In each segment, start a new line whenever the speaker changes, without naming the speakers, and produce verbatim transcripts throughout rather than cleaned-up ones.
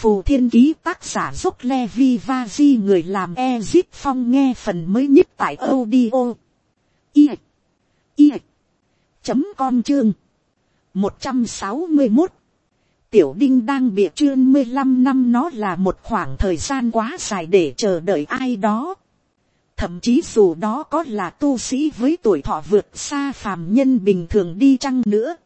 phù thiên ký, tác giả giúp Levi Vaji, người làm Ezip Phong, nghe phần mới nhất tại audio i i chấm com chương một trăm sáu mươi mốt. Tiểu Đinh đang bịa chương mười lăm năm, nó là một khoảng thời gian quá dài để chờ đợi ai đó. Thậm chí dù đó có là tu sĩ với tuổi thọ vượt xa phàm nhân bình thường đi chăng nữa,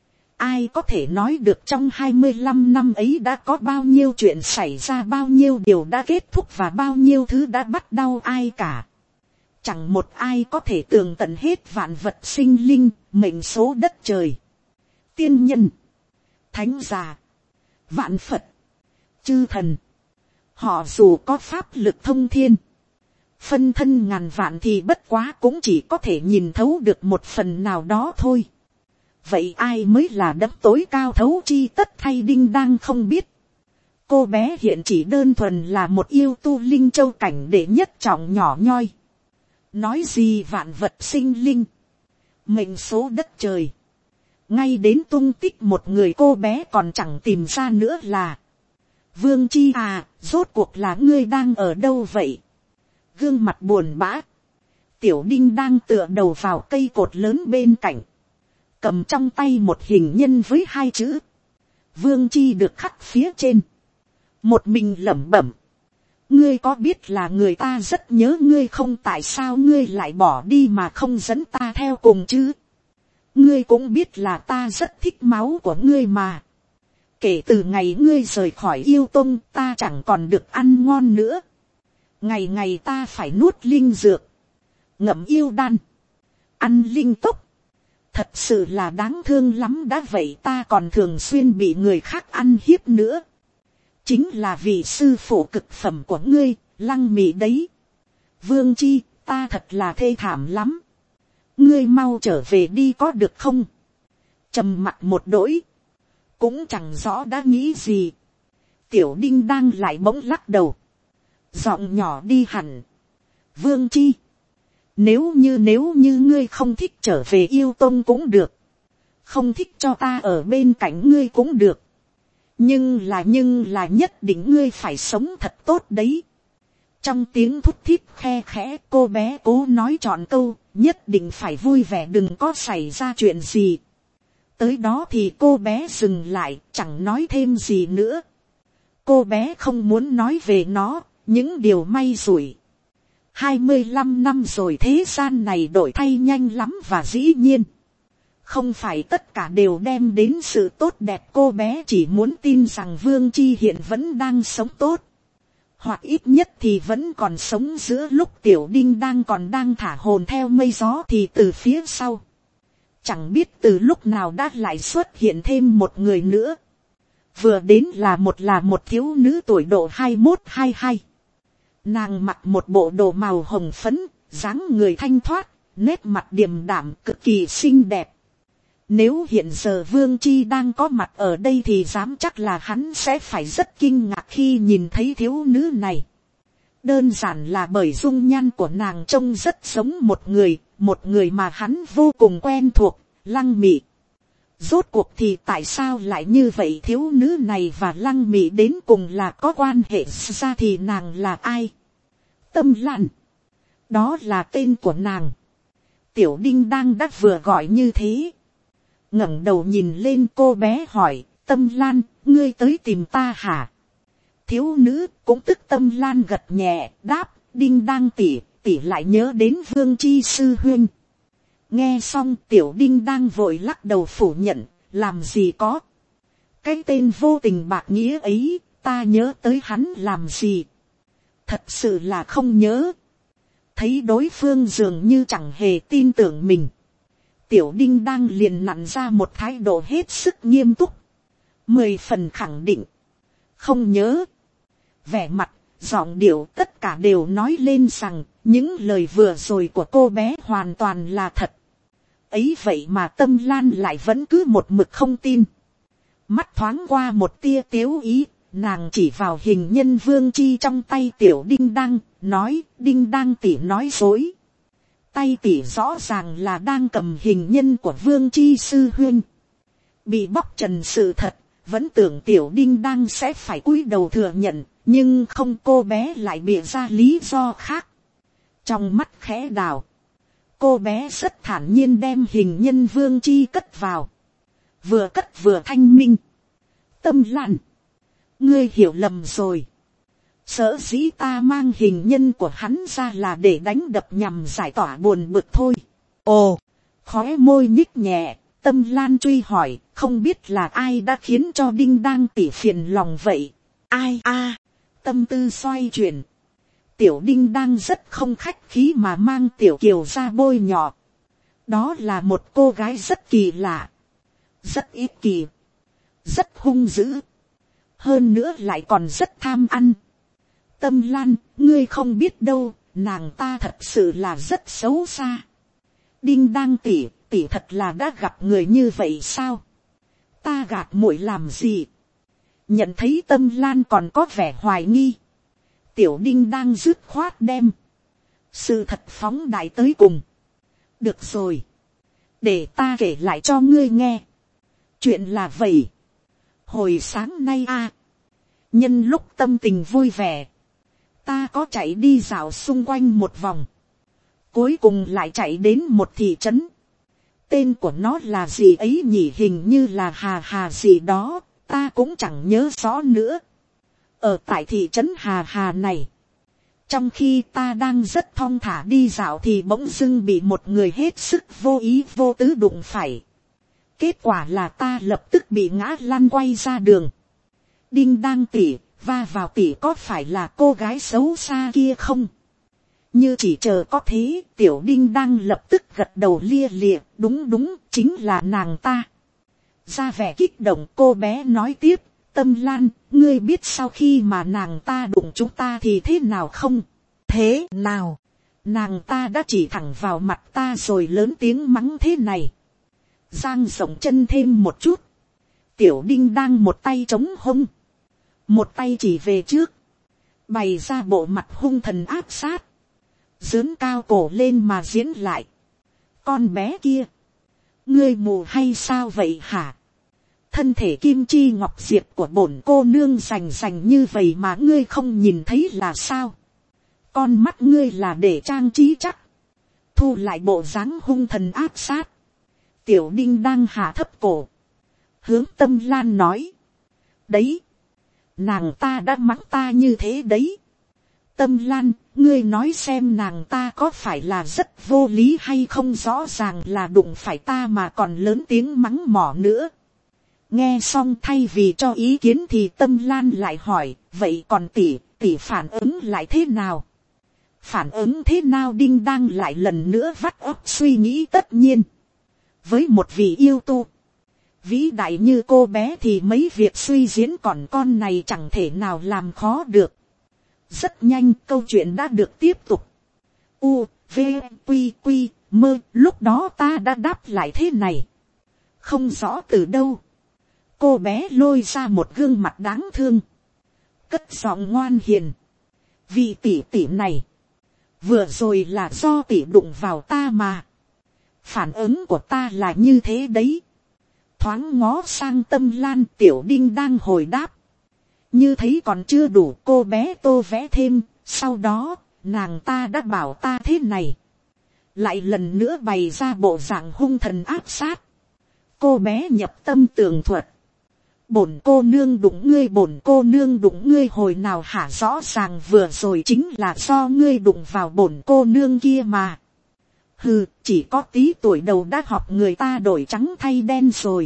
ai có thể nói được trong hai mươi lăm năm ấy đã có bao nhiêu chuyện xảy ra, bao nhiêu điều đã kết thúc và bao nhiêu thứ đã bắt đầu ai cả. Chẳng một ai có thể tường tận hết vạn vật sinh linh, mệnh số đất trời, tiên nhân, thánh giả, vạn Phật, chư thần. Họ dù có pháp lực thông thiên, phân thân ngàn vạn, thì bất quá cũng chỉ có thể nhìn thấu được một phần nào đó thôi. Vậy ai mới là đấng tối cao thấu chi tất thay Đinh đang không biết. Cô bé hiện chỉ đơn thuần là một yêu tu linh châu cảnh đệ nhất trọng nhỏ nhoi. Nói gì vạn vật sinh linh, mệnh số đất trời, ngay đến tung tích một người cô bé còn chẳng tìm ra nữa là. Vương Chi à, rốt cuộc là ngươi đang ở đâu vậy? Gương mặt buồn bã, Tiểu Đinh đang tựa đầu vào cây cột lớn bên cạnh, cầm trong tay một hình nhân với hai chữ Vương Chi được khắc phía trên. Một mình lẩm bẩm, ngươi có biết là người ta rất nhớ ngươi không? Tại sao ngươi lại bỏ đi mà không dẫn ta theo cùng chứ? Ngươi cũng biết là ta rất thích máu của ngươi mà. Kể từ ngày ngươi rời khỏi yêu tông, ta chẳng còn được ăn ngon nữa. Ngày ngày ta phải nuốt linh dược, ngậm yêu đan, ăn linh tốc. Thật sự là đáng thương lắm đã vậy, ta còn thường xuyên bị người khác ăn hiếp nữa. Chính là vì sư phụ cực phẩm của ngươi, Lăng Mị đấy. Vương Chi, ta thật là thê thảm lắm. Ngươi mau trở về đi có được không? Trầm mặc một đỗi, cũng chẳng rõ đã nghĩ gì. Tiểu Đinh đang lại bỗng lắc đầu, giọng nhỏ đi hẳn. Vương Chi, nếu như nếu như ngươi không thích trở về yêu tông cũng được, không thích cho ta ở bên cạnh ngươi cũng được, nhưng là nhưng là nhất định ngươi phải sống thật tốt đấy. Trong tiếng thút thít khe khẽ, cô bé cố nói trọn câu, nhất định phải vui vẻ, đừng có xảy ra chuyện gì. Tới đó thì cô bé dừng lại, chẳng nói thêm gì nữa. Cô bé không muốn nói về nó, những điều may rủi. hai mươi lăm năm rồi, thế gian này đổi thay nhanh lắm, và dĩ nhiên không phải tất cả đều đem đến sự tốt đẹp. Cô bé chỉ muốn tin rằng Vương Chi hiện vẫn đang sống tốt, hoặc ít nhất thì vẫn còn sống. Giữa lúc Tiểu Đinh đang còn đang thả hồn theo mây gió, thì từ phía sau, chẳng biết từ lúc nào đã lại xuất hiện thêm một người nữa. Vừa đến là một là một thiếu nữ tuổi độ hai mốt hai hai. Nàng mặc một bộ đồ màu hồng phấn, dáng người thanh thoát, nét mặt điềm đạm, cực kỳ xinh đẹp. Nếu hiện giờ Vương Chi đang có mặt ở đây thì dám chắc là hắn sẽ phải rất kinh ngạc khi nhìn thấy thiếu nữ này. Đơn giản là bởi dung nhan của nàng trông rất giống một người, một người mà hắn vô cùng quen thuộc, Lăng Mị. Rốt cuộc thì tại sao lại như vậy? Thiếu nữ này và Lăng Mị đến cùng là có quan hệ ra thì nàng là ai? Tâm Lan, đó là tên của nàng. Tiểu Đinh đang đã vừa gọi như thế, ngẩng đầu nhìn lên, cô bé hỏi, Tâm Lan, ngươi tới tìm ta hả? Thiếu nữ cũng tức Tâm Lan gật nhẹ, đáp, Đinh đang tỉ, tỉ lại nhớ đến Vương Chi sư huynh. Nghe xong Tiểu Đinh đang vội lắc đầu phủ nhận, làm gì có. Cái tên vô tình bạc nghĩa ấy, ta nhớ tới hắn làm gì? Thật sự là không nhớ. Thấy đối phương dường như chẳng hề tin tưởng mình, Tiểu Đinh đang liền nặn ra một thái độ hết sức nghiêm túc, mười phần khẳng định, không nhớ. Vẻ mặt, giọng điệu tất cả đều nói lên rằng những lời vừa rồi của cô bé hoàn toàn là thật. Ấy vậy mà Tâm Lan lại vẫn cứ một mực không tin. Mắt thoáng qua một tia tiếu ý, nàng chỉ vào hình nhân Vương Chi trong tay Tiểu Đinh đang, nói, Đinh đang tỉ nói dối. Tay tỉ rõ ràng là đang cầm hình nhân của Vương Chi sư huynh. Bị bóc trần sự thật, vẫn tưởng tiểu đinh đang sẽ phải cúi đầu thừa nhận, nhưng không, cô bé lại bịa ra lý do khác. Trong mắt khẽ đào, cô bé rất thản nhiên đem hình nhân vương chi cất vào, vừa cất vừa thanh minh. Tâm Lan, ngươi hiểu lầm rồi. Sở dĩ ta mang hình nhân của hắn ra là để đánh đập nhằm giải tỏa buồn bực thôi. Ồ, khóe môi nhích nhẹ, Tâm Lan truy hỏi, không biết là ai đã khiến cho đinh đang tỉ phiền lòng vậy. Ai a? Tâm tư xoay chuyển, tiểu đinh đang rất không khách khí mà mang tiểu kiều ra bôi nhọ. Đó là một cô gái rất kỳ lạ, rất ích kỷ, rất hung dữ, hơn nữa lại còn rất tham ăn. Tâm Lan, ngươi không biết đâu, nàng ta thật sự là rất xấu xa. Đinh đang tỉ, tỉ thật là đã gặp người như vậy sao? Ta gạt muội làm gì? Nhận thấy Tâm Lan còn có vẻ hoài nghi, tiểu đinh đang dứt khoát đem sự thật phóng đại tới cùng. Được rồi, để ta kể lại cho ngươi nghe. Chuyện là vậy, hồi sáng nay a, nhân lúc tâm tình vui vẻ, ta có chạy đi dạo xung quanh một vòng, cuối cùng lại chạy đến một thị trấn. Tên của nó là gì ấy nhỉ, hình như là Hà Hà gì đó, ta cũng chẳng nhớ rõ nữa. Ở tại thị trấn Hà Hà này, trong khi ta đang rất thong thả đi dạo thì bỗng dưng bị một người hết sức vô ý vô tứ đụng phải. Kết quả là ta lập tức bị ngã lăn quay ra đường. Đinh đang tỉ, va vào tỉ có phải là cô gái xấu xa kia không? Như chỉ chờ có thế, tiểu đinh đang lập tức gật đầu lia lịa, đúng đúng, chính là nàng ta. Ra vẻ kích động, cô bé nói tiếp, Tâm Lan, ngươi biết sau khi mà nàng ta đụng chúng ta thì thế nào không? Thế nào? Nàng ta đã chỉ thẳng vào mặt ta rồi lớn tiếng mắng thế này. Giang rộng chân thêm một chút. Tiểu đinh đang một tay chống hông, một tay chỉ về trước, bày ra bộ mặt hung thần áp sát, dướn cao cổ lên mà diễn lại. Con bé kia, ngươi mù hay sao vậy hả? Thân thể kim chi ngọc diệp của bổn cô nương rành rành như vậy mà ngươi không nhìn thấy là sao? Con mắt ngươi là để trang trí chắc. Thu lại bộ dáng hung thần áp sát. Tiểu đinh đang hạ thấp cổ, hướng Tâm Lan nói. Đấy, nàng ta đã mắng ta như thế đấy. Tâm Lan, ngươi nói xem nàng ta có phải là rất vô lý hay không, rõ ràng là đụng phải ta mà còn lớn tiếng mắng mỏ nữa. Nghe xong thay vì cho ý kiến thì Tâm Lan lại hỏi, vậy còn tỷ, tỷ phản ứng lại thế nào? Phản ứng thế nào? Đinh đang lại lần nữa vắt óc suy nghĩ. Tất nhiên, với một vị yêu tu vĩ đại như cô bé thì mấy việc suy diễn còn con này chẳng thể nào làm khó được. Rất nhanh câu chuyện đã được tiếp tục. U, V, Quy, Quy, Mơ, lúc đó ta đã đáp lại thế này. Không rõ từ đâu, cô bé lôi ra một gương mặt đáng thương, cất giọng ngoan hiền. Vị tỷ tỷ này, vừa rồi là do tỷ đụng vào ta mà. Phản ứng của ta là như thế đấy. Thoáng ngó sang Tâm Lan, tiểu đinh đang hồi đáp. Như thấy còn chưa đủ, cô bé tô vẽ thêm, sau đó, nàng ta đã bảo ta thế này. Lại lần nữa bày ra bộ dạng hung thần áp sát. Cô bé nhập tâm tường thuật. Bổn cô nương đụng ngươi, bổn cô nương đụng ngươi hồi nào hả? Rõ ràng vừa rồi chính là do ngươi đụng vào bổn cô nương kia mà. Hừ, chỉ có tí tuổi đầu đã học người ta đổi trắng thay đen rồi.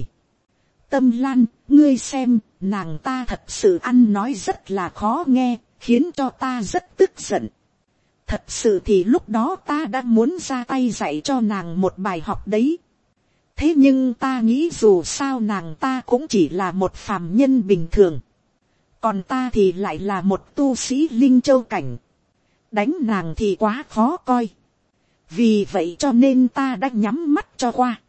Tâm Lan, ngươi xem, nàng ta thật sự ăn nói rất là khó nghe, khiến cho ta rất tức giận. Thật sự thì lúc đó ta đã muốn ra tay dạy cho nàng một bài học đấy. Thế nhưng ta nghĩ dù sao nàng ta cũng chỉ là một phàm nhân bình thường. Còn ta thì lại là một tu sĩ linh châu cảnh. Đánh nàng thì quá khó coi. Vì vậy cho nên ta đã nhắm mắt cho qua.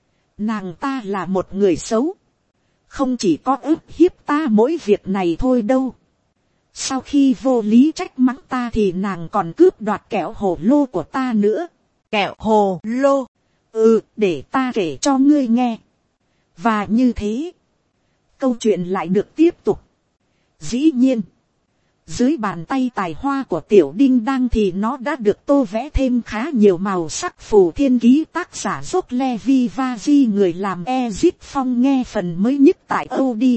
Nàng ta là một người xấu. Không chỉ có ức hiếp ta mỗi việc này thôi đâu. Sau khi vô lý trách mắng ta thì nàng còn cướp đoạt kẹo hồ lô của ta nữa. Kẹo hồ lô? Ừ, để ta kể cho ngươi nghe. Và như thế, câu chuyện lại được tiếp tục. Dĩ nhiên, dưới bàn tay tài hoa của tiểu đinh đăng thì nó đã được tô vẽ thêm khá nhiều màu sắc. Phù thiên ký tác giả dốc Levi Vaji người làm Ezip Phong nghe phần mới nhất tại audio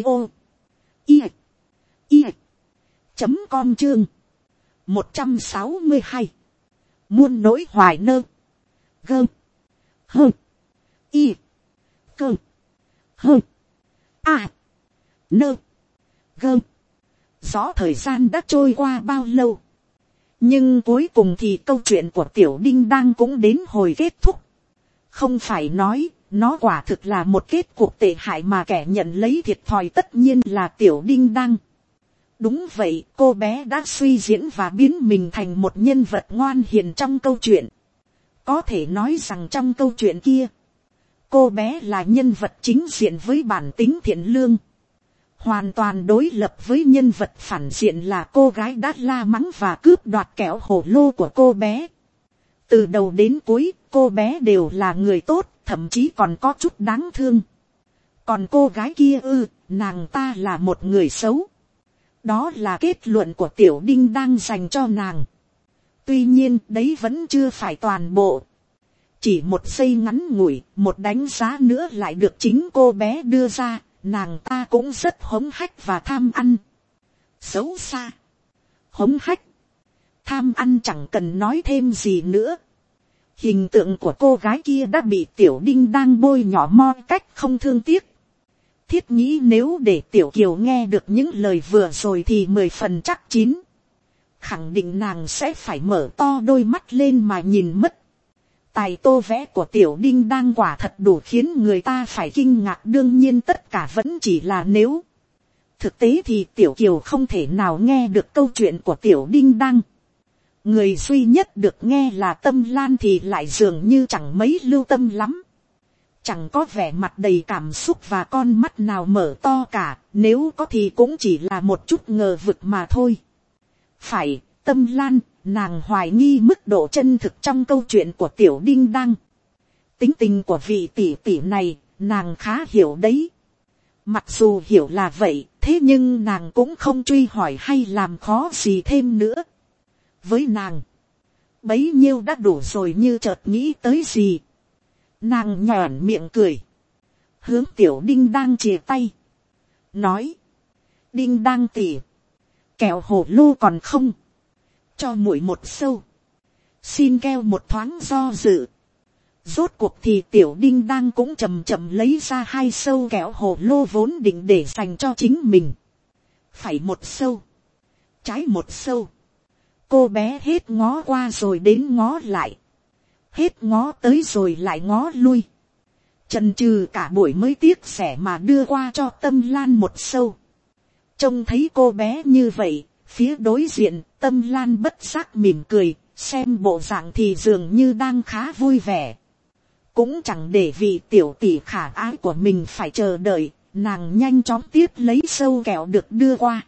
i i chấm com chương một trăm sáu mươi hai muôn nỗi hoài nơ gơ hơ y cơ hơ a nơ gơ. Rõ thời gian đã trôi qua bao lâu, nhưng cuối cùng thì câu chuyện của tiểu đinh đăng cũng đến hồi kết thúc. Không phải nói nó quả thực là một kết cuộc tệ hại mà kẻ nhận lấy thiệt thòi tất nhiên là tiểu đinh đăng. Đúng vậy, cô bé đã suy diễn và biến mình thành một nhân vật ngoan hiền trong câu chuyện. Có thể nói rằng trong câu chuyện kia, cô bé là nhân vật chính diện với bản tính thiện lương, hoàn toàn đối lập với nhân vật phản diện là cô gái đã la mắng và cướp đoạt kẹo hồ lô của cô bé. Từ đầu đến cuối, cô bé đều là người tốt, thậm chí còn có chút đáng thương. Còn cô gái kia ư, nàng ta là một người xấu. Đó là kết luận của tiểu đinh đang dành cho nàng. Tuy nhiên đấy vẫn chưa phải toàn bộ. Chỉ một giây ngắn ngủi, một đánh giá nữa lại được chính cô bé đưa ra. Nàng ta cũng rất hống hách và tham ăn. Xấu xa. Hống hách. Tham ăn chẳng cần nói thêm gì nữa. Hình tượng của cô gái kia đã bị tiểu đinh đang bôi nhỏ mo cách không thương tiếc. Thiết nghĩ nếu để tiểu kiều nghe được những lời vừa rồi thì mười phần chắc chín. Khẳng định nàng sẽ phải mở to đôi mắt lên mà nhìn mất. Tài tô vẽ của tiểu đinh đang quả thật đủ khiến người ta phải kinh ngạc. Đương nhiên tất cả vẫn chỉ là nếu. Thực tế thì tiểu kiều không thể nào nghe được câu chuyện của tiểu đinh đang. Người duy nhất được nghe là Tâm Lan thì lại dường như chẳng mấy lưu tâm lắm. Chẳng có vẻ mặt đầy cảm xúc và con mắt nào mở to cả, nếu có thì cũng chỉ là một chút ngờ vực mà thôi. Phải, Tâm Lan, nàng hoài nghi mức độ chân thực trong câu chuyện của tiểu đinh đăng. Tính tình của vị tỷ tỷ này, nàng khá hiểu đấy. Mặc dù hiểu là vậy, thế nhưng nàng cũng không truy hỏi hay làm khó gì thêm nữa. Với nàng, bấy nhiêu đã đủ rồi. Như chợt nghĩ tới gì, nàng nhòn miệng cười, hướng tiểu đinh đang chìa tay, nói: Đinh đang tỉ, kẹo hồ lô còn không, cho muội một sâu. Xin keo một thoáng do dự. Rốt cuộc thì tiểu đinh đang cũng chậm chậm lấy ra hai sâu kẹo hồ lô vốn định để dành cho chính mình. Phải một sâu, trái một sâu. Cô bé hết ngó qua rồi đến ngó lại, hết ngó tới rồi lại ngó lui, chần chừ cả buổi mới tiếc sẻ mà đưa qua cho Tâm Lan một sâu. Trông thấy cô bé như vậy, phía đối diện Tâm Lan bất giác mỉm cười, xem bộ dạng thì dường như đang khá vui vẻ. Cũng chẳng để vị tiểu tỷ khả ái của mình phải chờ đợi, nàng nhanh chóng tiếp lấy sâu kẹo được đưa qua.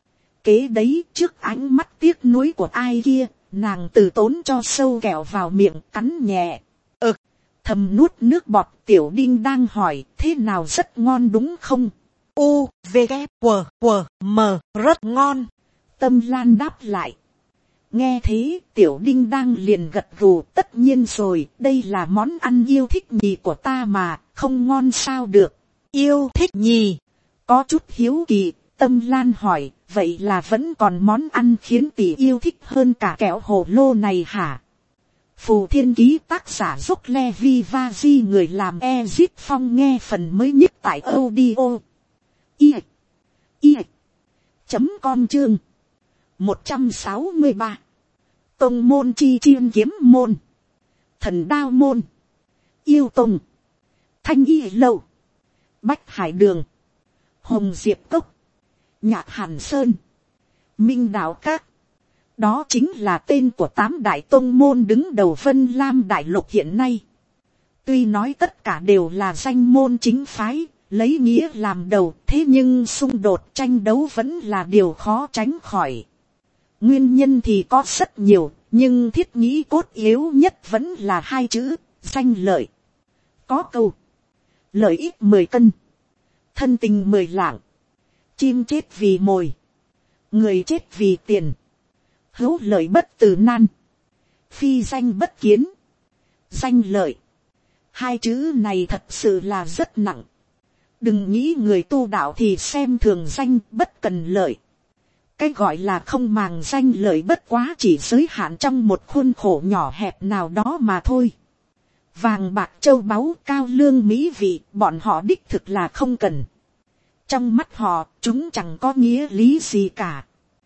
Kế đấy, trước ánh mắt tiếc nuối của ai kia, nàng từ tốn cho sâu kẹo vào miệng cắn nhẹ. Ực, thầm nuốt nước bọt. Tiểu đinh đang hỏi: thế nào rất ngon đúng không? U, V, K, W, W, M, rất ngon. Tâm Lan đáp lại. Nghe thế, tiểu đinh đang liền gật gù. Tất nhiên rồi, đây là món ăn yêu thích nhì của ta mà, không ngon sao được. Yêu thích nhì? Có chút hiếu kỳ, Tâm Lan hỏi: vậy là vẫn còn món ăn khiến tỷ yêu thích hơn cả kẹo hồ lô này hả? Phù thiên ký tác giả dốc Levi Vaji người làm Ezip Phong nghe phần mới nhất tại audio i i chấm com chương một trăm sáu mươi ba. Tông môn chi chiên kiếm môn, thần đao môn, yêu tông, thanh y lâu, bách hải đường, hồng diệp cốc, nhạc hàn sơn, minh đạo các. Đó chính là tên của tám đại tông môn đứng đầu Vân Lam đại lục hiện nay. Tuy nói tất cả đều là danh môn chính phái, lấy nghĩa làm đầu, thế nhưng xung đột tranh đấu vẫn là điều khó tránh khỏi. Nguyên nhân thì có rất nhiều, nhưng thiết nghĩ cốt yếu nhất vẫn là hai chữ: danh lợi. Có câu: lợi ích mười cân, thân tình mười lạng. Chim chết vì mồi, người chết vì tiền, hữu lợi bất từ nan, phi danh bất kiến. Danh lợi, hai chữ này thật sự là rất nặng. Đừng nghĩ người tu đạo thì xem thường danh bất cần lợi. Cái gọi là không màng danh lợi bất quá chỉ giới hạn trong một khuôn khổ nhỏ hẹp nào đó mà thôi. Vàng bạc châu báu cao lương mỹ vị bọn họ đích thực là không cần. Trong mắt họ chúng chẳng có nghĩa lý gì cả.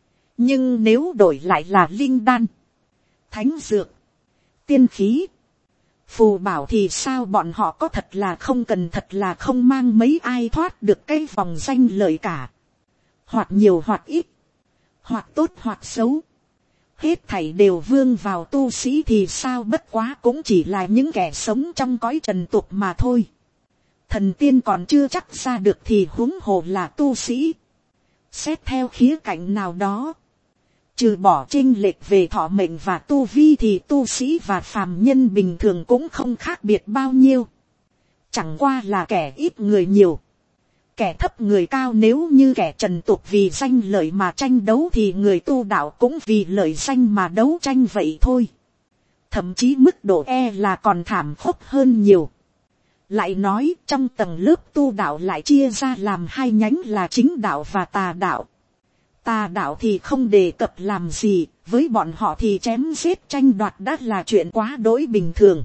Nhưng nếu đổi lại là linh đan, thánh dược, tiên khí, phù bảo thì sao, bọn họ có thật là không cần, thật là không mang mấy ai thoát được cái vòng danh lợi cả. Hoặc nhiều hoặc ít, hoặc tốt hoặc xấu, hết thảy đều vương vào tu sĩ thì sao, bất quá cũng chỉ là những kẻ sống trong cõi trần tục mà thôi. Thần tiên còn chưa chắc ra được thì huống hồ là tu sĩ. Xét theo khía cạnh nào đó, trừ bỏ chênh lệch về thọ mệnh và tu vi thì tu sĩ và phàm nhân bình thường cũng không khác biệt bao nhiêu. Chẳng qua là kẻ ít người nhiều, kẻ thấp người cao. Nếu như kẻ trần tục vì danh lợi mà tranh đấu thì người tu đạo cũng vì lợi danh mà đấu tranh vậy thôi. Thậm chí mức độ e là còn thảm khốc hơn nhiều. Lại nói trong tầng lớp tu đạo lại chia ra làm hai nhánh là chính đạo và tà đạo. Tà đạo thì không đề cập làm gì, với bọn họ thì chém giết tranh đoạt đã là chuyện quá đỗi bình thường.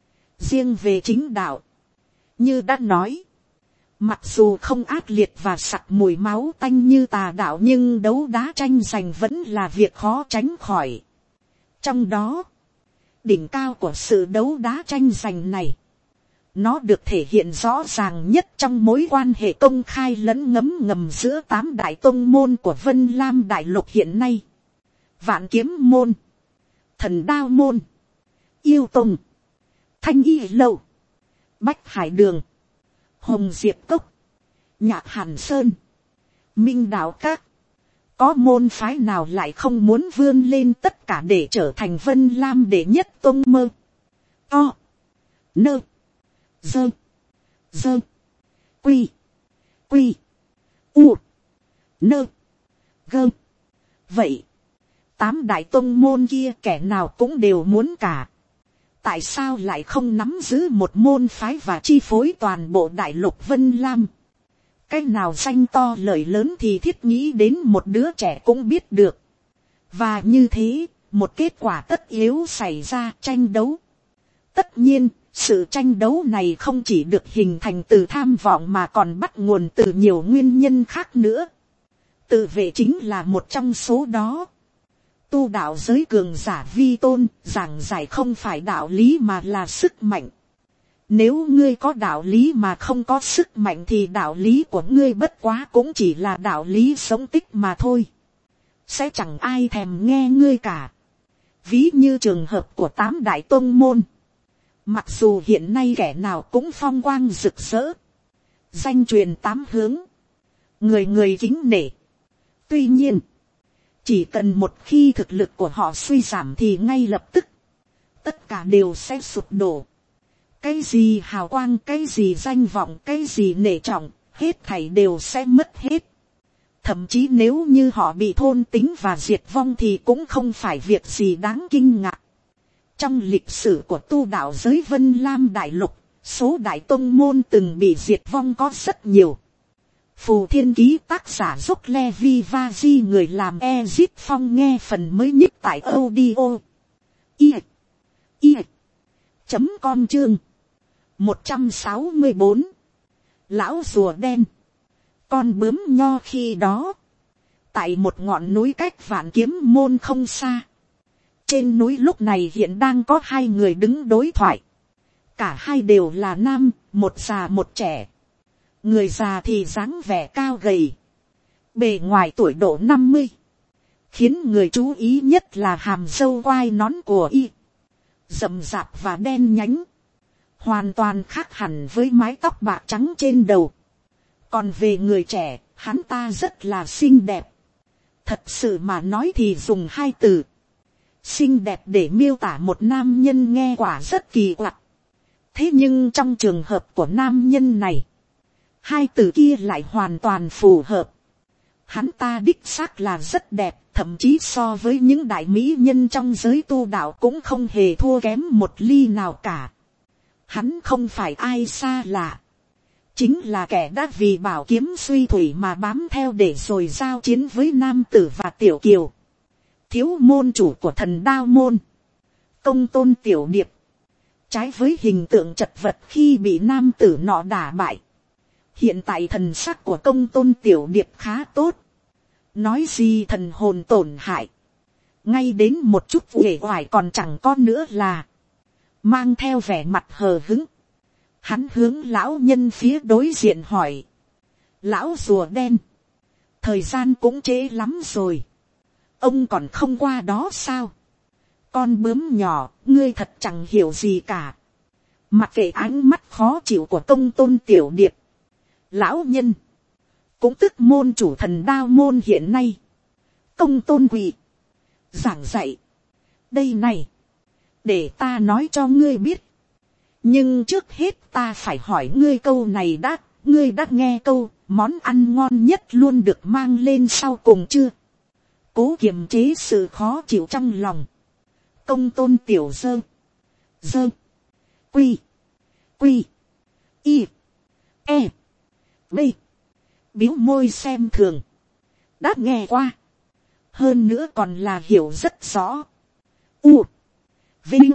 Riêng về chính đạo, như đã nói, mặc dù không ác liệt và sặc mùi máu tanh như tà đạo nhưng đấu đá tranh giành vẫn là việc khó tránh khỏi. Trong đó, đỉnh cao của sự đấu đá tranh giành này, nó được thể hiện rõ ràng nhất trong mối quan hệ công khai lẫn ngấm ngầm giữa tám đại tông môn của Vân Lam Đại Lục hiện nay. Vạn Kiếm Môn, Thần Đao Môn, Yêu Tông, Thanh Y Lâu, Bách Hải Đường, Hồng Diệp Cốc, Nhạc Hàn Sơn, Minh Đạo Các. Có môn phái nào lại không muốn vươn lên tất cả để trở thành Vân Lam đệ nhất tông mơ? To, nơ, dơ, dơ, quy, quy, u, nơ, gơ. Vậy, tám đại tông môn kia kẻ nào cũng đều muốn cả. Tại sao lại không nắm giữ một môn phái và chi phối toàn bộ đại lục Vân Lam? Cái nào danh to lợi lớn thì thiết nghĩ đến một đứa trẻ cũng biết được. Và như thế, một kết quả tất yếu xảy ra, tranh đấu. Tất nhiên, sự tranh đấu này không chỉ được hình thành từ tham vọng mà còn bắt nguồn từ nhiều nguyên nhân khác nữa. Tự vệ chính là một trong số đó. Tu đạo giới cường giả vi tôn, giảng giải không phải đạo lý mà là sức mạnh. Nếu ngươi có đạo lý mà không có sức mạnh thì đạo lý của ngươi bất quá cũng chỉ là đạo lý sống tích mà thôi. Sẽ chẳng ai thèm nghe ngươi cả. Ví như trường hợp của tám đại tông môn. Mặc dù hiện nay kẻ nào cũng phong quang rực rỡ, danh truyền tám hướng, người người kính nể. Tuy nhiên, chỉ cần một khi thực lực của họ suy giảm thì ngay lập tức, tất cả đều sẽ sụp đổ. Cái gì hào quang, cái gì danh vọng, cái gì nể trọng, hết thảy đều sẽ mất hết. Thậm chí nếu như họ bị thôn tính và diệt vong thì cũng không phải việc gì đáng kinh ngạc. Trong lịch sử của tu đạo giới Vân Lam Đại Lục, số đại tông môn từng bị diệt vong có rất nhiều. Phù Thiên Ký tác giả Dốc Levi Vaji người làm Ezip Phong nghe phần mới nhất tại audio. I. I. Chấm com chương. một trăm sáu mươi bốn. Lão rùa đen. Con bướm nho khi đó. Tại một ngọn núi cách Vạn Kiếm Môn không xa. Trên núi lúc này hiện đang có hai người đứng đối thoại. Cả hai đều là nam, một già một trẻ. Người già thì dáng vẻ cao gầy, bề ngoài tuổi độ năm mươi. Khiến người chú ý nhất là hàm râu quai nón của y, rậm rạp và đen nhánh. Hoàn toàn khác hẳn với mái tóc bạc trắng trên đầu. Còn về người trẻ, hắn ta rất là xinh đẹp. Thật sự mà nói thì dùng hai từ xinh đẹp để miêu tả một nam nhân nghe quả rất kỳ quặc. Thế nhưng trong trường hợp của nam nhân này, hai từ kia lại hoàn toàn phù hợp. Hắn ta đích xác là rất đẹp, thậm chí so với những đại mỹ nhân trong giới tu đạo cũng không hề thua kém một ly nào cả. Hắn không phải ai xa lạ, chính là kẻ đã vì bảo kiếm suy thủy mà bám theo để rồi giao chiến với nam tử và tiểu kiều. Thiếu môn chủ của thần đao môn, Công Tôn Tiểu Điệp. Trái với hình tượng chật vật khi bị nam tử nọ đả bại, hiện tại thần sắc của Công Tôn Tiểu Điệp khá tốt. Nói gì thần hồn tổn hại, ngay đến một chút uể oải còn chẳng có nữa là. Mang theo vẻ mặt hờ hững, hắn hướng lão nhân phía đối diện hỏi. Lão rùa đen, thời gian cũng trễ lắm rồi, ông còn không qua đó sao? Con bướm nhỏ, ngươi thật chẳng hiểu gì cả. Mặc kệ ánh mắt khó chịu của Công Tôn Tiểu Điệp, lão nhân, cũng tức môn chủ thần đao môn hiện nay, Công Tôn Quỳ, giảng dạy. Đây này, để ta nói cho ngươi biết. Nhưng trước hết ta phải hỏi ngươi câu này đã. Ngươi đã nghe câu món ăn ngon nhất luôn được mang lên sau cùng chưa? Cố kiềm chế sự khó chịu trong lòng, Công Tôn Tiểu dơ dơ quy quy y e b biếu môi xem thường. Đã nghe qua, hơn nữa còn là hiểu rất rõ. U vinh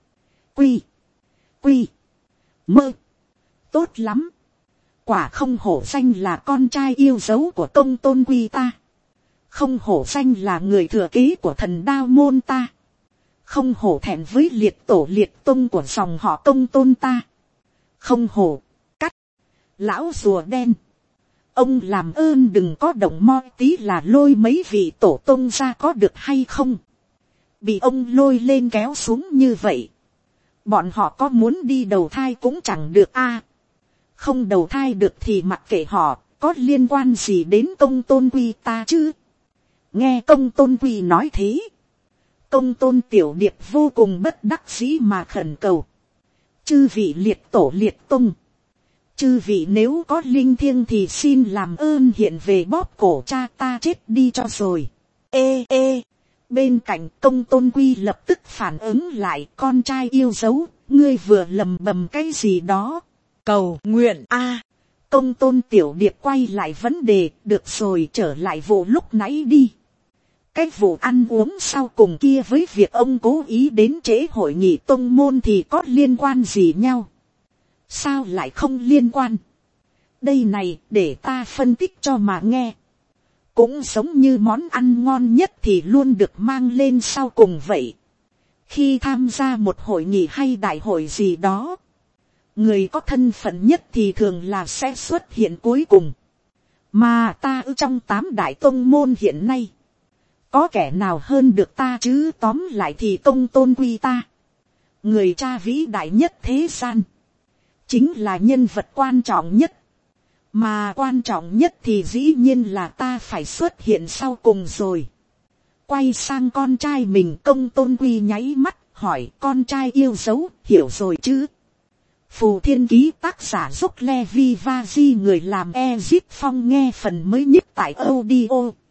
quy quy mơ, tốt lắm. Quả không hổ danh là con trai yêu dấu của Công Tôn Quy ta, không hổ danh là người thừa kế của thần đao môn ta, không hổ thẹn với liệt tổ liệt tông của dòng họ Công Tôn ta, không hổ. Cắt. Lão rùa đen, ông làm ơn đừng có động mo tí là lôi mấy vị tổ tông ra có được hay không? Bị ông lôi lên kéo xuống như vậy, bọn họ có muốn đi đầu thai cũng chẳng được a. Không đầu thai được thì mặc kệ họ, có liên quan gì đến Công Tôn Quy ta chứ? Nghe Công Tôn Quy nói thế, Công Tôn Tiểu Điệp vô cùng bất đắc dĩ mà khẩn cầu. Chư vị liệt tổ liệt tông, chư vị nếu có linh thiêng thì xin làm ơn hiện về bóp cổ cha ta chết đi cho rồi. Ê ê, bên cạnh Công Tôn Quy lập tức phản ứng lại. Con trai yêu dấu, ngươi vừa lầm bầm cái gì đó? Cầu nguyện a. À, Công Tôn Tiểu Điệp quay lại vấn đề. Được rồi, trở lại vụ lúc nãy đi. Cái vụ ăn uống sau cùng kia với việc ông cố ý đến trễ hội nghị tông môn thì có liên quan gì nhau? Sao lại không liên quan? Đây này, để ta phân tích cho mà nghe. Cũng giống như món ăn ngon nhất thì luôn được mang lên sau cùng vậy. Khi tham gia một hội nghị hay đại hội gì đó, người có thân phận nhất thì thường là sẽ xuất hiện cuối cùng. Mà ta ở trong tám đại tông môn hiện nay, có kẻ nào hơn được ta chứ? Tóm lại thì Công Tôn Quy ta, người cha vĩ đại nhất thế gian, chính là nhân vật quan trọng nhất. Mà quan trọng nhất thì dĩ nhiên là ta phải xuất hiện sau cùng rồi. Quay sang con trai mình, Công Tôn Quy nháy mắt hỏi. Con trai yêu dấu, hiểu rồi chứ? Phù Thiên Ký tác giả Dốc Levi Vaji, người làm Ezip Phong nghe phần mới nhất tại audio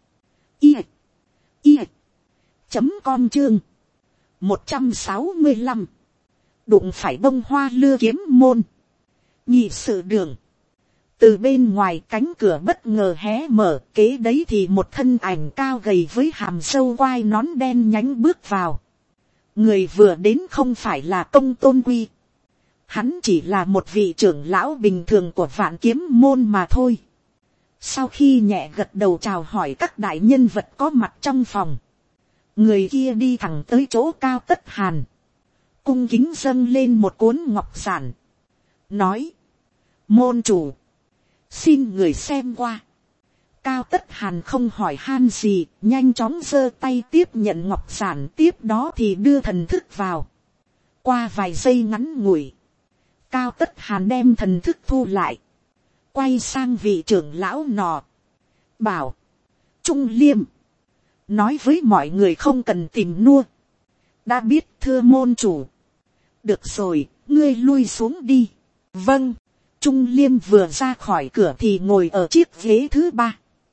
i i chấm com chương một trăm sáu mươi lăm. Đụng phải bông hoa lưa kiếm môn. Nhị sự đường. Từ bên ngoài cánh cửa bất ngờ hé mở, kế đấy thì một thân ảnh cao gầy với hàm sâu quai nón đen nhánh bước vào. Người vừa đến không phải là Công Tôn Quy. Hắn chỉ là một vị trưởng lão bình thường của Vạn Kiếm môn mà thôi. Sau khi nhẹ gật đầu chào hỏi các đại nhân vật có mặt trong phòng, người kia đi thẳng tới chỗ Cao Tất Hàn, cung kính dâng lên một cuốn ngọc giản, nói: Môn chủ, xin người xem qua. Cao Tất Hàn không hỏi han gì, nhanh chóng giơ tay tiếp nhận ngọc giản, tiếp đó thì đưa thần thức vào. Qua vài giây ngắn ngủi, Cao Tất Hàn đem thần thức thu lại, quay sang vị trưởng lão nọ, bảo: Trung Liêm, nói với mọi người không cần tìm nua. Đã biết thưa môn chủ. Được rồi, ngươi lui xuống đi. Vâng. Trung Liêm vừa ra khỏi cửa thì ngồi ở chiếc ghế thứ ba.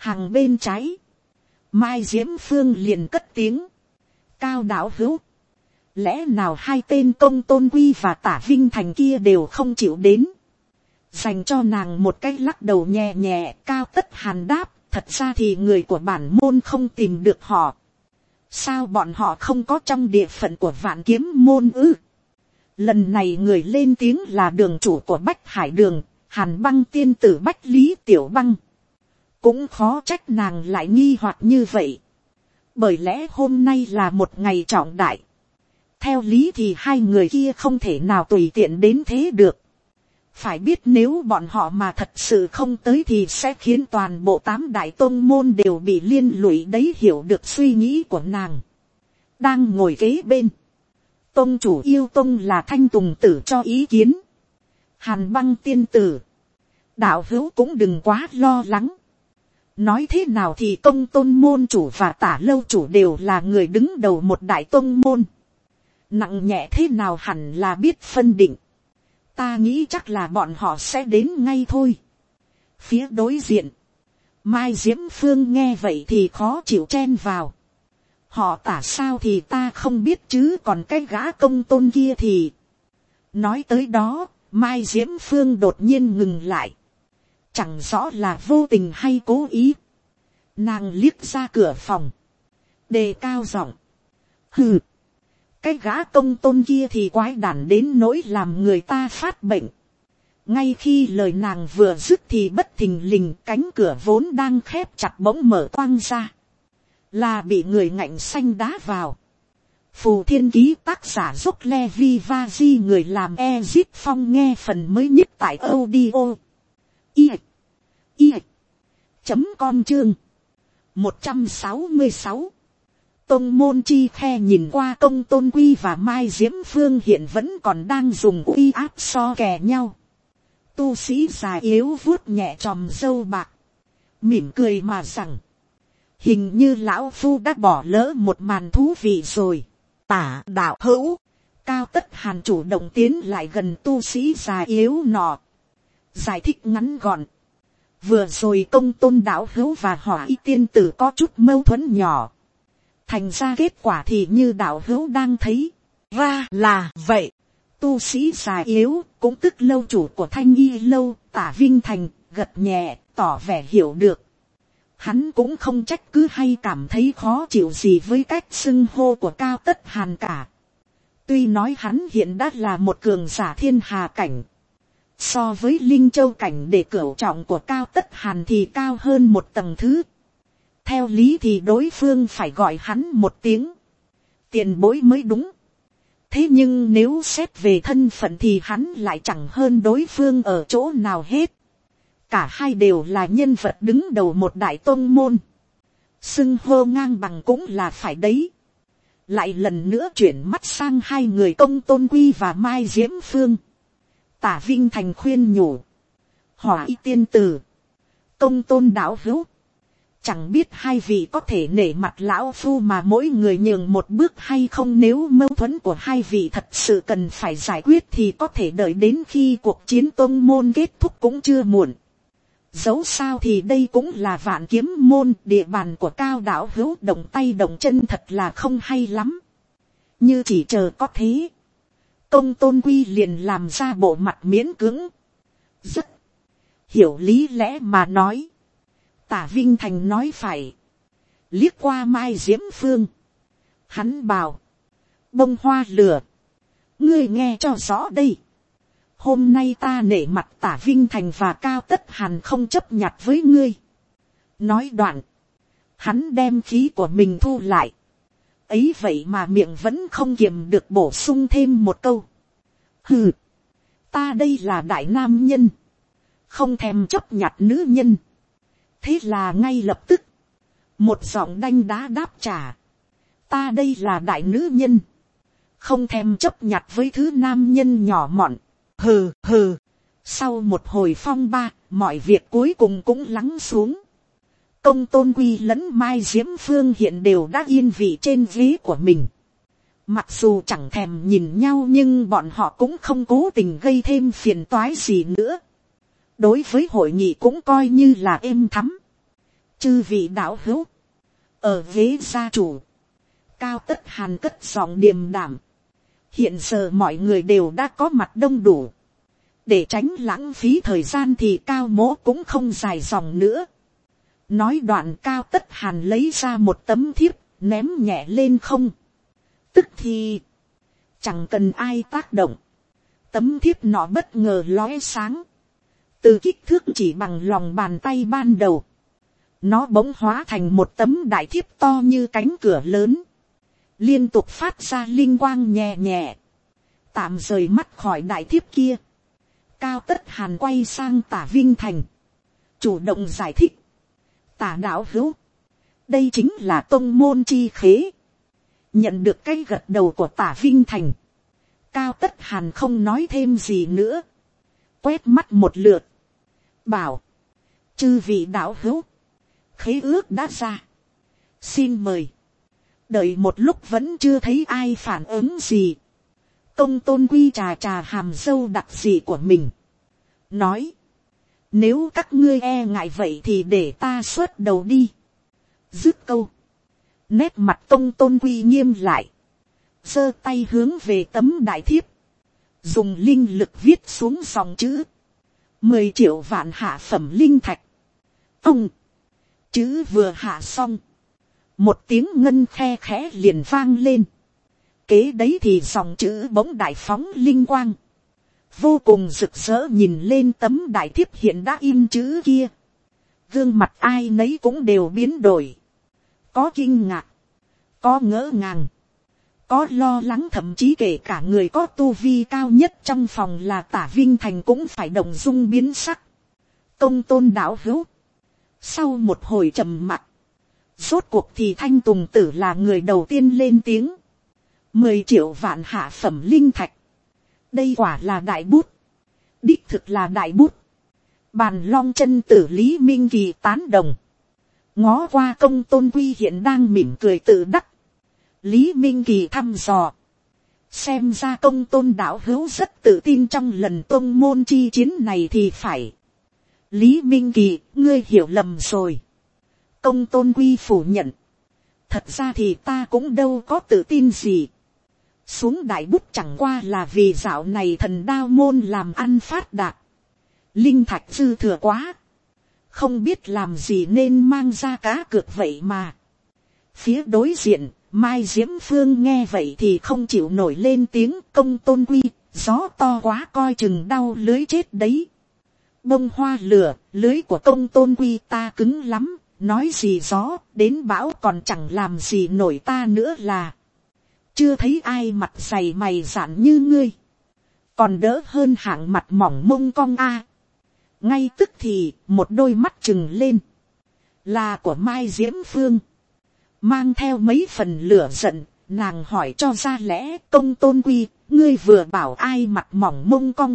Hàng bên trái, Mai Diễm Phương liền cất tiếng. Cao đạo hữu, lẽ nào hai tên Công Tôn Quy và Tả Vinh Thành kia đều không chịu đến? Dành cho nàng một cái lắc đầu nhẹ nhẹ. Cao Tất Hàn đáp, thật ra thì người của bản môn không tìm được họ. Sao bọn họ không có trong địa phận của Vạn Kiếm môn ư? Lần này người lên tiếng là đường chủ của Bách Hải Đường, Hàn Băng tiên tử Bách Lý Tiểu Băng. Cũng khó trách nàng lại nghi hoặc như vậy. Bởi lẽ hôm nay là một ngày trọng đại. Theo lý thì hai người kia không thể nào tùy tiện đến thế được. Phải biết nếu bọn họ mà thật sự không tới thì sẽ khiến toàn bộ tám đại tông môn đều bị liên lụy đấy, hiểu được suy nghĩ của nàng. Đang ngồi kế bên, tông chủ yêu tông là Thanh Tùng Tử cho ý kiến. Hàn Băng tiên tử, đạo hữu cũng đừng quá lo lắng. Nói thế nào thì Công Tôn môn chủ và Tả lâu chủ đều là người đứng đầu một đại tông môn. Nặng nhẹ thế nào hẳn là biết phân định. Ta nghĩ chắc là bọn họ sẽ đến ngay thôi. Phía đối diện, Mai Diễm Phương nghe vậy thì khó chịu chen vào. Họ Tả sao thì ta không biết chứ, còn cái gã Công Tôn kia thì... Nói tới đó, Mai Diễm Phương đột nhiên ngừng lại. Chẳng rõ là vô tình hay cố ý. Nàng liếc ra cửa phòng, đề cao giọng. Hừ, cái gã Công Tôn kia thì quái đản đến nỗi làm người ta phát bệnh. Ngay khi lời nàng vừa dứt thì bất thình lình cánh cửa vốn đang khép chặt bỗng mở toang ra. Là bị người ngạnh xanh đá vào. Phù Thiên Ký tác giả Dốc Levi Vaji, người làm Ezit Phong nghe phần mới nhất tại audio. I I chấm com chương một trăm sáu mươi sáu. Tông môn chi khe nhìn qua Công Tôn Quy và Mai Diễm Phương hiện vẫn còn đang dùng uy áp so kè nhau. Tu sĩ già yếu vuốt nhẹ tròm râu bạc, mỉm cười mà rằng, hình như lão phu đã bỏ lỡ một màn thú vị rồi. Tả đạo hữu, Cao Tất Hàn chủ động tiến lại gần tu sĩ già yếu nọ, giải thích ngắn gọn. Vừa rồi Công Tôn đạo hữu và Hỏa Y tiên tử có chút mâu thuẫn nhỏ. Thành ra kết quả thì như đạo hữu đang thấy. Ra là vậy. Tu sĩ già yếu, cũng tức lâu chủ của Thanh Y lâu, Tả Vinh Thành, gật nhẹ, tỏ vẻ hiểu được. Hắn cũng không trách cứ hay cảm thấy khó chịu gì với cách xưng hô của Cao Tất Hàn cả. Tuy nói hắn hiện đã là một cường giả thiên hà cảnh. So với Linh Châu cảnh để cửu trọng của Cao Tất Hàn thì cao hơn một tầng thứ. Theo lý thì đối phương phải gọi hắn một tiếng tiền bối mới đúng. Thế nhưng nếu xét về thân phận thì hắn lại chẳng hơn đối phương ở chỗ nào hết. Cả hai đều là nhân vật đứng đầu một đại tông môn. Xưng hô ngang bằng cũng là phải đấy. Lại lần nữa chuyển mắt sang hai người Công Tôn Quy và Mai Diễm Phương. Tả Vinh Thành khuyên nhủ. Hỏa Y tiên tử, Công Tôn đạo hữu, chẳng biết hai vị có thể nể mặt lão phu mà mỗi người nhường một bước hay không? Nếu mâu thuẫn của hai vị thật sự cần phải giải quyết thì có thể đợi đến khi cuộc chiến tông môn kết thúc cũng chưa muộn. Dẫu sao thì đây cũng là Vạn Kiếm môn, địa bàn của Cao đạo hữu động tay động chân thật là không hay lắm. Như chỉ chờ có thế. Công Tôn Quy liền làm ra bộ mặt miễn cưỡng. Rất hiểu lý lẽ mà nói. Tả Vinh Thành nói phải. Liếc qua Mai Diễm Phương, hắn bảo, bông hoa lửa, ngươi nghe cho rõ đây. Hôm nay ta nể mặt Tả Vinh Thành và Cao Tất Hàn không chấp nhặt với ngươi. Nói đoạn, hắn đem khí của mình thu lại. Ấy vậy mà miệng vẫn không kiềm được bổ sung thêm một câu. Hừ, ta đây là đại nam nhân, không thèm chấp nhặt nữ nhân. Thế là ngay lập tức, một giọng đanh đá đáp trả. Ta đây là đại nữ nhân, không thèm chấp nhặt với thứ nam nhân nhỏ mọn. Hừ hừ. Sau một hồi phong ba, mọi việc cuối cùng cũng lắng xuống. Công Tôn Quy lẫn Mai Diễm Phương hiện đều đã yên vị trên ghế của mình. Mặc dù chẳng thèm nhìn nhau nhưng bọn họ cũng không cố tình gây thêm phiền toái gì nữa. Đối với hội nghị cũng coi như là êm thắm. Chư vị đạo hữu, ở ghế gia chủ, Cao Tất Hàn cất giọng điềm đạm. Hiện giờ mọi người đều đã có mặt đông đủ. Để tránh lãng phí thời gian thì Cao Mỗ cũng không dài dòng nữa. Nói đoạn Cao Tất Hàn lấy ra một tấm thiếp, ném nhẹ lên không. Tức thì, chẳng cần ai tác động. Tấm thiếp nọ bất ngờ lóe sáng. Từ kích thước chỉ bằng lòng bàn tay ban đầu. Nó bỗng hóa thành một tấm đại thiếp to như cánh cửa lớn. Liên tục phát ra linh quang nhẹ nhẹ. Tạm rời mắt khỏi đại thiếp kia. Cao Tất Hàn quay sang Tả Vinh Thành. Chủ động giải thích. Tả đạo hữu. Đây chính là tông môn chi khế. Nhận được cái gật đầu của Tả Vinh Thành. Cao Tất Hàn không nói thêm gì nữa. Quét mắt một lượt. Bảo. Chư vị đạo hữu. Khế ước đã ra. Xin mời. Đợi một lúc vẫn chưa thấy ai phản ứng gì. Công Tôn Quy trà trà hàm dâu đặc dị của mình. Nói. Nếu các ngươi e ngại vậy thì để ta xuất đầu đi. Dứt câu. Nét mặt Công Tôn Quy nghiêm lại. Giơ tay hướng về tấm đại thiếp. Dùng linh lực viết xuống dòng chữ. Mười triệu vạn hạ phẩm linh thạch. Ông. Chữ vừa hạ xong. Một tiếng ngân khe khẽ liền vang lên. Kế đấy thì dòng chữ bỗng đại phóng linh quang. Vô cùng rực rỡ nhìn lên tấm đại thiếp hiện đã in chữ kia. Gương mặt ai nấy cũng đều biến đổi. Có kinh ngạc. Có ngỡ ngàng. Có lo lắng, thậm chí kể cả người có tu vi cao nhất trong phòng là Tả Vinh Thành cũng phải động dung biến sắc. Công Tôn đạo hữu. Sau một hồi trầm mặc. Rốt cuộc thì Thanh Tùng Tử là người đầu tiên lên tiếng. Mười triệu vạn hạ phẩm linh thạch. Đây quả là đại bút. Đích thực là đại bút. Bàn Long Chân Tử Lý Minh Kỳ tán đồng. Ngó qua Công Tôn Quy hiện đang mỉm cười tự đắc. Lý Minh Kỳ thăm dò. Xem ra Công Tôn đạo hữu rất tự tin trong lần tông môn chi chiến này thì phải. Lý Minh Kỳ, ngươi hiểu lầm rồi. Công Tôn Quy phủ nhận. Thật ra thì ta cũng đâu có tự tin gì. Xuống đại bút chẳng qua là vì dạo này thần đao môn làm ăn phát đạt. Linh thạch dư thừa quá. Không biết làm gì nên mang ra cá cược vậy mà. Phía đối diện, Mai Diễm Phương nghe vậy thì không chịu nổi lên tiếng. Công Tôn Quy, gió to quá coi chừng đau lưới chết đấy. Bông hoa lửa, lưới của Công Tôn Quy ta cứng lắm. Nói gì gió, đến bão còn chẳng làm gì nổi ta nữa là. Chưa thấy ai mặt dày mày dạn như ngươi. Còn đỡ hơn hạng mặt mỏng mông cong a. Ngay tức thì, một đôi mắt trừng lên. Là của Mai Diễm Phương. Mang theo mấy phần lửa giận, nàng hỏi cho ra lẽ. Công Tôn Quy, ngươi vừa bảo ai mặt mỏng mông cong.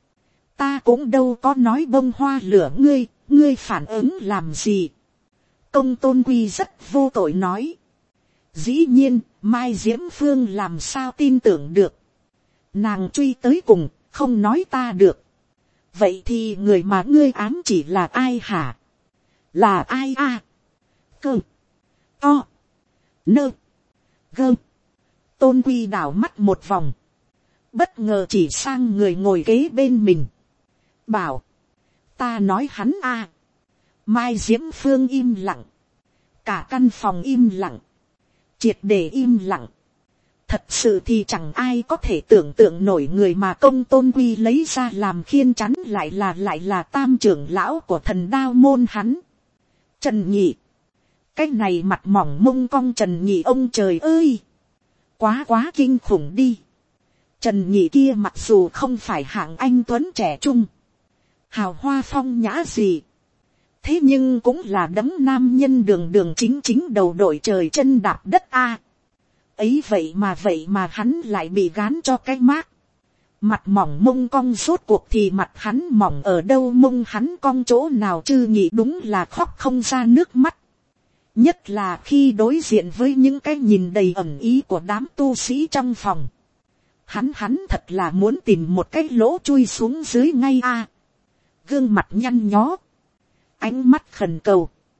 Ta cũng đâu có nói bông hoa lửa ngươi, ngươi phản ứng làm gì. Công Tôn Quy rất vô tội nói. Dĩ nhiên, Mai Diễm Phương làm sao tin tưởng được. Nàng truy tới cùng, không nói ta được. Vậy thì người mà ngươi ám chỉ là ai hả? Là ai a? À? Cơ. To. Nơ. Gơ. Tôn Quy đảo mắt một vòng. Bất ngờ chỉ sang người ngồi kế bên mình. Bảo. Ta nói hắn a. À. Mai Diễm Phương im lặng. Cả căn phòng im lặng. Triệt để im lặng. Thật sự thì chẳng ai có thể tưởng tượng nổi người mà Công Tôn Quy lấy ra làm khiên chắn lại là lại là tam trưởng lão của thần đao môn hắn. Trần Nhị. Cái này mặt mỏng mông cong Trần Nhị ông trời ơi. Quá quá kinh khủng đi. Trần Nhị kia mặc dù không phải hạng anh tuấn trẻ trung. Hào hoa phong nhã gì. Thế nhưng cũng là đấng nam nhân đường đường chính chính đầu đội trời chân đạp đất a. Ấy vậy mà vậy mà hắn lại bị gán cho cái mác. Mặt mỏng mông cong rốt cuộc thì mặt hắn mỏng ở đâu mông hắn cong chỗ nào chứ nhị đúng là khóc không ra nước mắt. Nhất là khi đối diện với những cái nhìn đầy ẩn ý của đám tu sĩ trong phòng. Hắn hắn thật là muốn tìm một cái lỗ chui xuống dưới ngay a. Gương mặt nhăn nhó. Ánh mắt khẩn cầu.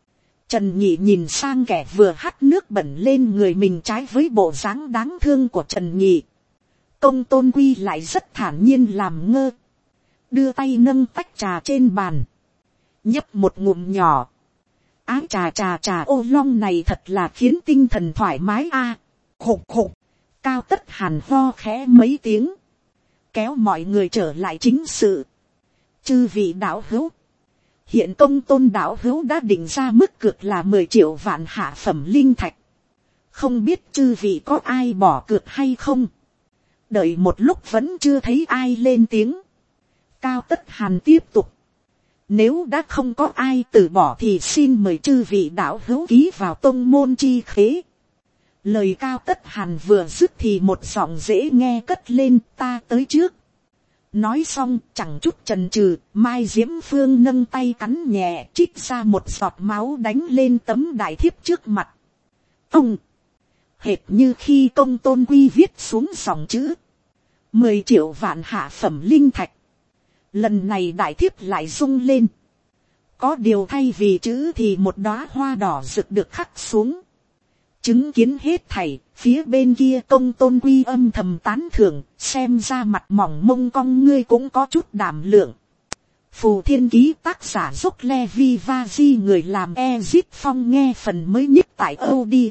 Trần Nhị nhìn sang kẻ vừa hắt nước bẩn lên người mình trái với bộ dáng đáng thương của Trần Nhị. Công Tôn Quy lại rất thản nhiên làm ngơ. Đưa tay nâng tách trà trên bàn. Nhấp một ngụm nhỏ. Ái trà trà trà ô long này thật là khiến tinh thần thoải mái a. À, khục khục. Cao Tất Hàn ho khẽ mấy tiếng. Kéo mọi người trở lại chính sự. Chư vị đạo hữu. Hiện Công Tôn đạo hữu đã định ra mức cược là mười triệu vạn hạ phẩm linh thạch. Không biết chư vị có ai bỏ cược hay không? Đợi một lúc vẫn chưa thấy ai lên tiếng. Cao Tất Hàn tiếp tục. Nếu đã không có ai từ bỏ thì xin mời chư vị đạo hữu ký vào tông môn chi khế. Lời Cao Tất Hàn vừa dứt thì một giọng dễ nghe cất lên, ta tới trước. Nói xong chẳng chút chần chừ, Mai Diễm Phương nâng tay cắn nhẹ, trích ra một giọt máu đánh lên tấm đại thiếp trước mặt. Ông! Hệt như khi Công Tôn Quy viết xuống dòng chữ. Mười triệu vạn hạ phẩm linh thạch. Lần này đại thiếp lại rung lên. Có điều thay vì chữ thì một đóa hoa đỏ rực được khắc xuống. Chứng kiến hết thảy, phía bên kia Công Tôn Quy âm thầm tán thưởng, xem ra mặt mỏng mông cong ngươi cũng có chút đảm lượng. Phù Thiên Ký tác giả Dốc Levi Vazi người làm Ezip Phong nghe phần mới nhất tại audio.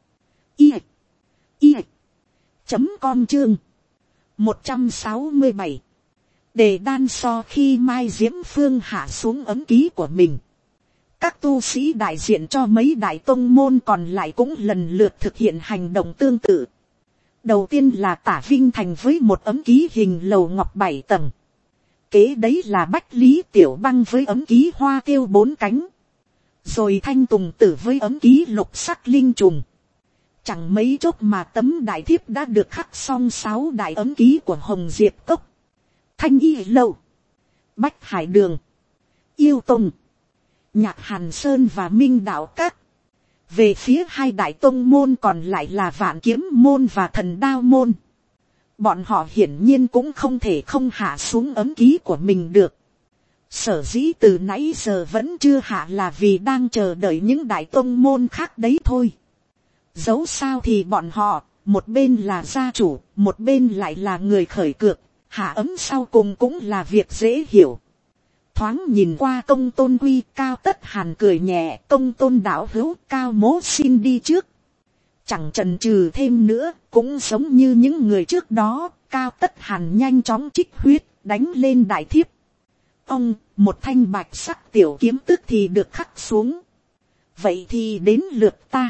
I. I. Chấm com chương. một trăm sáu mươi bảy. Đề đan so khi Mai Diễm Phương hạ xuống ấm ký của mình. Các tu sĩ đại diện cho mấy đại tông môn còn lại cũng lần lượt thực hiện hành động tương tự. Đầu tiên là Tả Vinh Thành với một ấm ký hình lầu ngọc bảy tầng. Kế đấy là Bách Lý Tiểu Băng với ấm ký hoa tiêu bốn cánh. Rồi Thanh Tùng Tử với ấm ký lục sắc linh trùng. Chẳng mấy chốc mà tấm đại thiếp đã được khắc xong sáu đại ấm ký của Hồng Diệp Cốc, Thanh Y Lâu, Bách Hải Đường, Yêu Tông, Nhạc Hàn Sơn và Minh Đạo Các. Về phía hai đại tông môn còn lại là Vạn Kiếm Môn và Thần Đao Môn. Bọn họ hiển nhiên cũng không thể không hạ xuống ấm ký của mình được. Sở dĩ từ nãy giờ vẫn chưa hạ là vì đang chờ đợi những đại tông môn khác đấy thôi. Dẫu sao thì bọn họ, một bên là gia chủ, một bên lại là người khởi cược, hạ ấm sau cùng cũng là việc dễ hiểu. Thoáng nhìn qua Công Tôn Quy, Cao Tất Hàn cười nhẹ, Công Tôn đạo hữu, Cao mố xin đi trước. Chẳng chần chừ thêm nữa, cũng giống như những người trước đó, Cao Tất Hàn nhanh chóng trích huyết, đánh lên đại thiếp. Ông, một thanh bạch sắc tiểu kiếm tức thì được khắc xuống. Vậy thì đến lượt ta.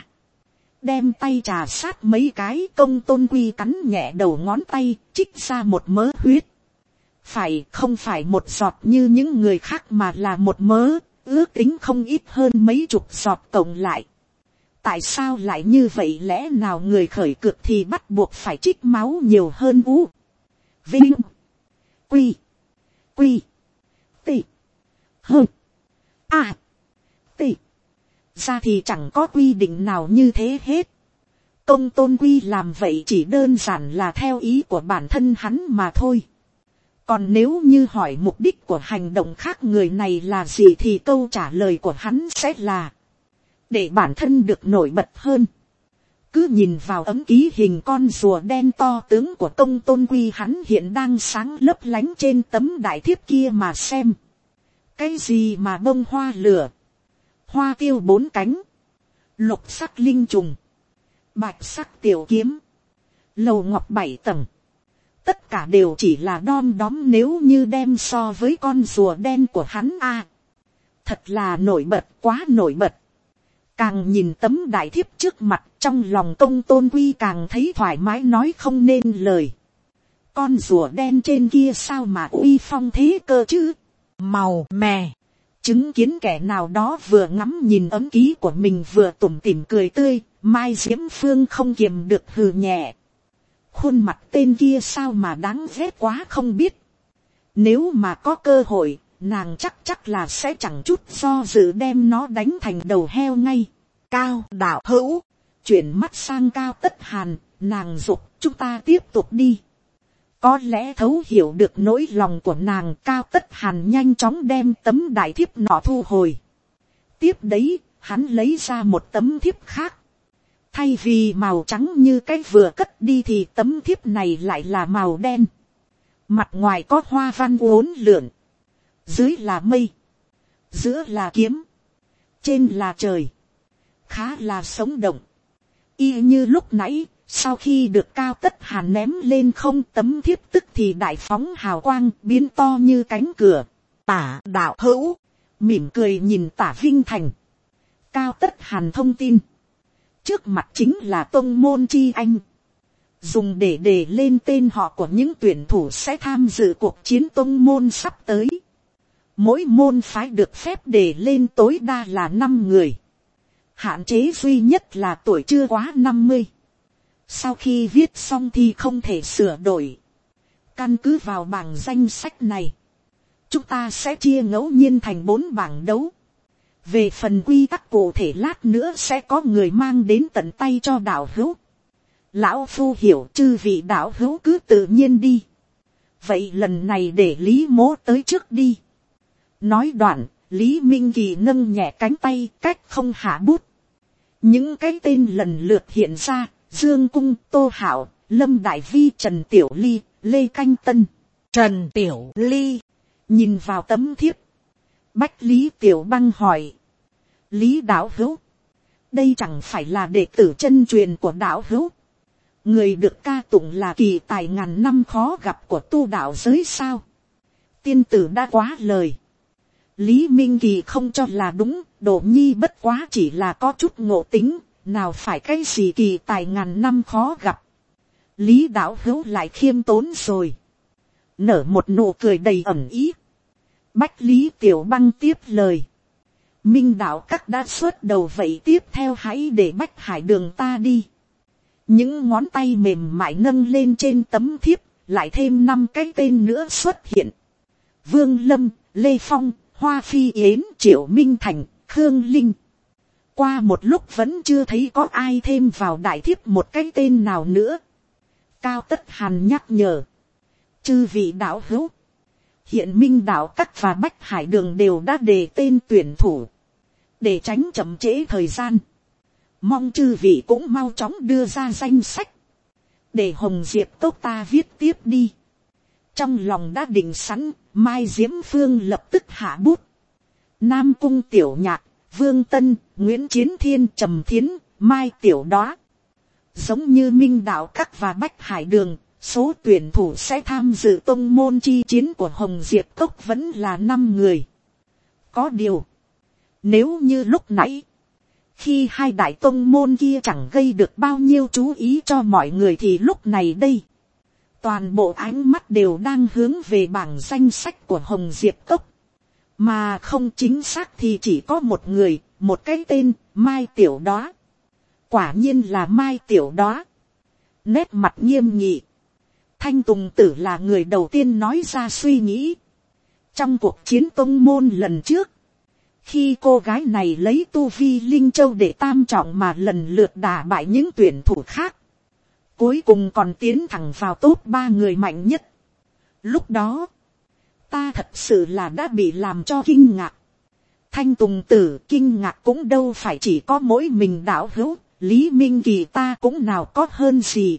Đem tay trà sát mấy cái, Công Tôn Quy cắn nhẹ đầu ngón tay, trích ra một mớ huyết. Phải, không phải một giọt như những người khác mà là một mớ, ước tính không ít hơn mấy chục giọt cộng lại. Tại sao lại như vậy, lẽ nào người khởi cược thì bắt buộc phải trích máu nhiều hơn u? Vinh. Quy. Quy. Tị. Hơ. À. Tị. Ra thì chẳng có quy định nào như thế hết. Công Tôn Quy làm vậy chỉ đơn giản là theo ý của bản thân hắn mà thôi. Còn nếu như hỏi mục đích của hành động khác người này là gì thì câu trả lời của hắn sẽ là để bản thân được nổi bật hơn. Cứ nhìn vào ấm ký hình con rùa đen to tướng của Công Tôn Quy hắn hiện đang sáng lấp lánh trên tấm đại thiếp kia mà xem. Cái gì mà bông hoa lửa, hoa tiêu bốn cánh, lục sắc linh trùng, bạch sắc tiểu kiếm, lầu ngọc bảy tầng. Tất cả đều chỉ là đom đóm nếu như đem so với con rùa đen của hắn a. À, thật là nổi bật, quá nổi bật. Càng nhìn tấm đại thiếp trước mặt, trong lòng Công Tôn Quy càng thấy thoải mái nói không nên lời. Con rùa đen trên kia sao mà uy phong thế cơ chứ? Màu mè. Chứng kiến kẻ nào đó vừa ngắm nhìn ấm ký của mình vừa tủm tỉm cười tươi, Mai Diễm Phương không kiềm được hừ nhẹ. Khuôn mặt tên kia sao mà đáng ghét quá không biết. Nếu mà có cơ hội, nàng chắc chắc là sẽ chẳng chút do dự đem nó đánh thành đầu heo ngay. Cao đạo hữu, chuyển mắt sang Cao Tất Hàn, nàng giục chúng ta tiếp tục đi. Có lẽ thấu hiểu được nỗi lòng của nàng, Cao Tất Hàn nhanh chóng đem tấm đại thiếp nọ thu hồi. Tiếp đấy, hắn lấy ra một tấm thiếp khác. Thay vì màu trắng như cái vừa cất đi thì tấm thiếp này lại là màu đen. Mặt ngoài có hoa văn uốn lượn. Dưới là mây. Giữa là kiếm. Trên là trời. Khá là sống động. Y như lúc nãy, sau khi được Cao Tất Hàn ném lên không, tấm thiếp tức thì đại phóng hào quang, biến to như cánh cửa. Tả đạo hữu, mỉm cười nhìn Tả Vinh Thành. Cao Tất Hàn thông tin. Trước mặt chính là tông môn chi anh. Dùng để đề lên tên họ của những tuyển thủ sẽ tham dự cuộc chiến tông môn sắp tới. Mỗi môn phái được phép đề lên tối đa là năm người. Hạn chế duy nhất là tuổi chưa quá năm mươi. Sau khi viết xong thì không thể sửa đổi. Căn cứ vào bảng danh sách này, chúng ta sẽ chia ngẫu nhiên thành bốn bảng đấu. Về phần quy tắc cụ thể lát nữa sẽ có người mang đến tận tay cho đạo hữu. Lão phu hiểu, chư vị đạo hữu cứ tự nhiên đi. Vậy lần này để Lý Mỗ tới trước đi. Nói đoạn, Lý Minh Kỳ nâng nhẹ cánh tay, cách không hạ bút. Những cái tên lần lượt hiện ra: Dương Cung, Tô Hạo, Lâm Đại Vi, Trần Tiểu Ly, Lê Canh Tân. Trần Tiểu Ly nhìn vào tấm thiếp. Bách Lý Tiểu Băng hỏi: Lý đạo hữu, đây chẳng phải là đệ tử chân truyền của đạo hữu, người được ca tụng là kỳ tài ngàn năm khó gặp của tu đạo giới sao? Tiên tử đã quá lời. Lý Minh Kỳ không cho là đúng, Đỗ Nhi bất quá chỉ là có chút ngộ tính, nào phải cái gì kỳ tài ngàn năm khó gặp. Lý đạo hữu lại khiêm tốn rồi. Nở một nụ cười đầy ẩn ý. Bách Lý Tiểu Băng tiếp lời: Minh đạo các đã xuất đầu, vậy tiếp theo hãy để Bách Hải Đường ta đi. Những ngón tay mềm mại nâng lên trên tấm thiếp, lại thêm năm cái tên nữa xuất hiện: Vương Lâm, Lê Phong, Hoa Phi Yến, Triệu Minh Thành, Khương Linh. Qua một lúc vẫn chưa thấy có ai thêm vào đại thiếp một cái tên nào nữa. Cao Tất Hàn nhắc nhở: chư vị đạo hữu, hiện Minh đạo các và Bách Hải Đường đều đã đề tên tuyển thủ. Để tránh chậm trễ thời gian, mong chư vị cũng mau chóng đưa ra danh sách, để Hồng Diệp Tốc ta viết tiếp đi. Trong lòng đã định sẵn, Mai Diễm Phương lập tức hạ bút. Nam Cung Tiểu Nhạc, Vương Tân, Nguyễn Chiến Thiên, Trầm Thiến, Mai Tiểu Đóa. Giống như Minh đạo các và Bách Hải Đường, số tuyển thủ sẽ tham dự tông môn chi chiến của Hồng Diệp Cốc vẫn là năm người. Có điều, nếu như lúc nãy, khi hai đại tông môn kia chẳng gây được bao nhiêu chú ý cho mọi người, thì lúc này đây, toàn bộ ánh mắt đều đang hướng về bảng danh sách của Hồng Diệp Cốc. Mà không chính xác thì chỉ có một người, một cái tên, Mai Tiểu Đóa. Quả nhiên là Mai Tiểu Đóa. Nét mặt nghiêm nghị. Thanh Tùng Tử là người đầu tiên nói ra suy nghĩ. Trong cuộc chiến tông môn lần trước, khi cô gái này lấy tu vi Linh Châu để tam trọng mà lần lượt đả bại những tuyển thủ khác, cuối cùng còn tiến thẳng vào top ba người mạnh nhất. Lúc đó, ta thật sự là đã bị làm cho kinh ngạc. Thanh Tùng Tử kinh ngạc cũng đâu phải chỉ có mỗi mình đạo hữu, Lý Minh Kỳ ta cũng nào có hơn gì.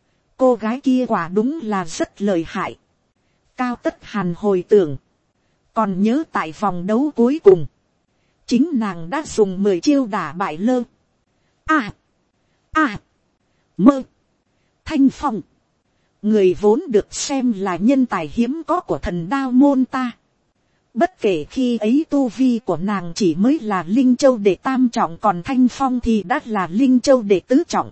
Cô gái kia quả đúng là rất lợi hại. Cao Tất Hàn hồi tưởng, còn nhớ tại vòng đấu cuối cùng, chính nàng đã dùng mười chiêu đả bại Lơ, A, A, Mơ, Thanh Phong, người vốn được xem là nhân tài hiếm có của thần đao môn ta. Bất kể khi ấy tu vi của nàng chỉ mới là Linh Châu đệ tam trọng, còn Thanh Phong thì đã là Linh Châu đệ tứ trọng.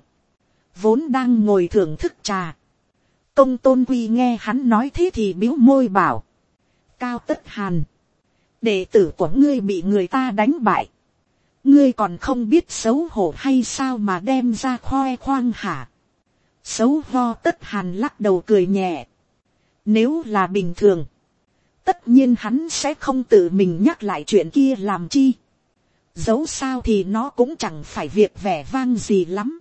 Vốn đang ngồi thưởng thức trà, Công Tôn Quy nghe hắn nói thế thì bĩu môi bảo: Cao Tất Hàn, đệ tử của ngươi bị người ta đánh bại, ngươi còn không biết xấu hổ hay sao mà đem ra khoe khoang hả? Xấu ho. Tất Hàn lắc đầu cười nhẹ. Nếu là bình thường, tất nhiên hắn sẽ không tự mình nhắc lại chuyện kia làm chi. Dẫu sao thì nó cũng chẳng phải việc vẻ vang gì lắm.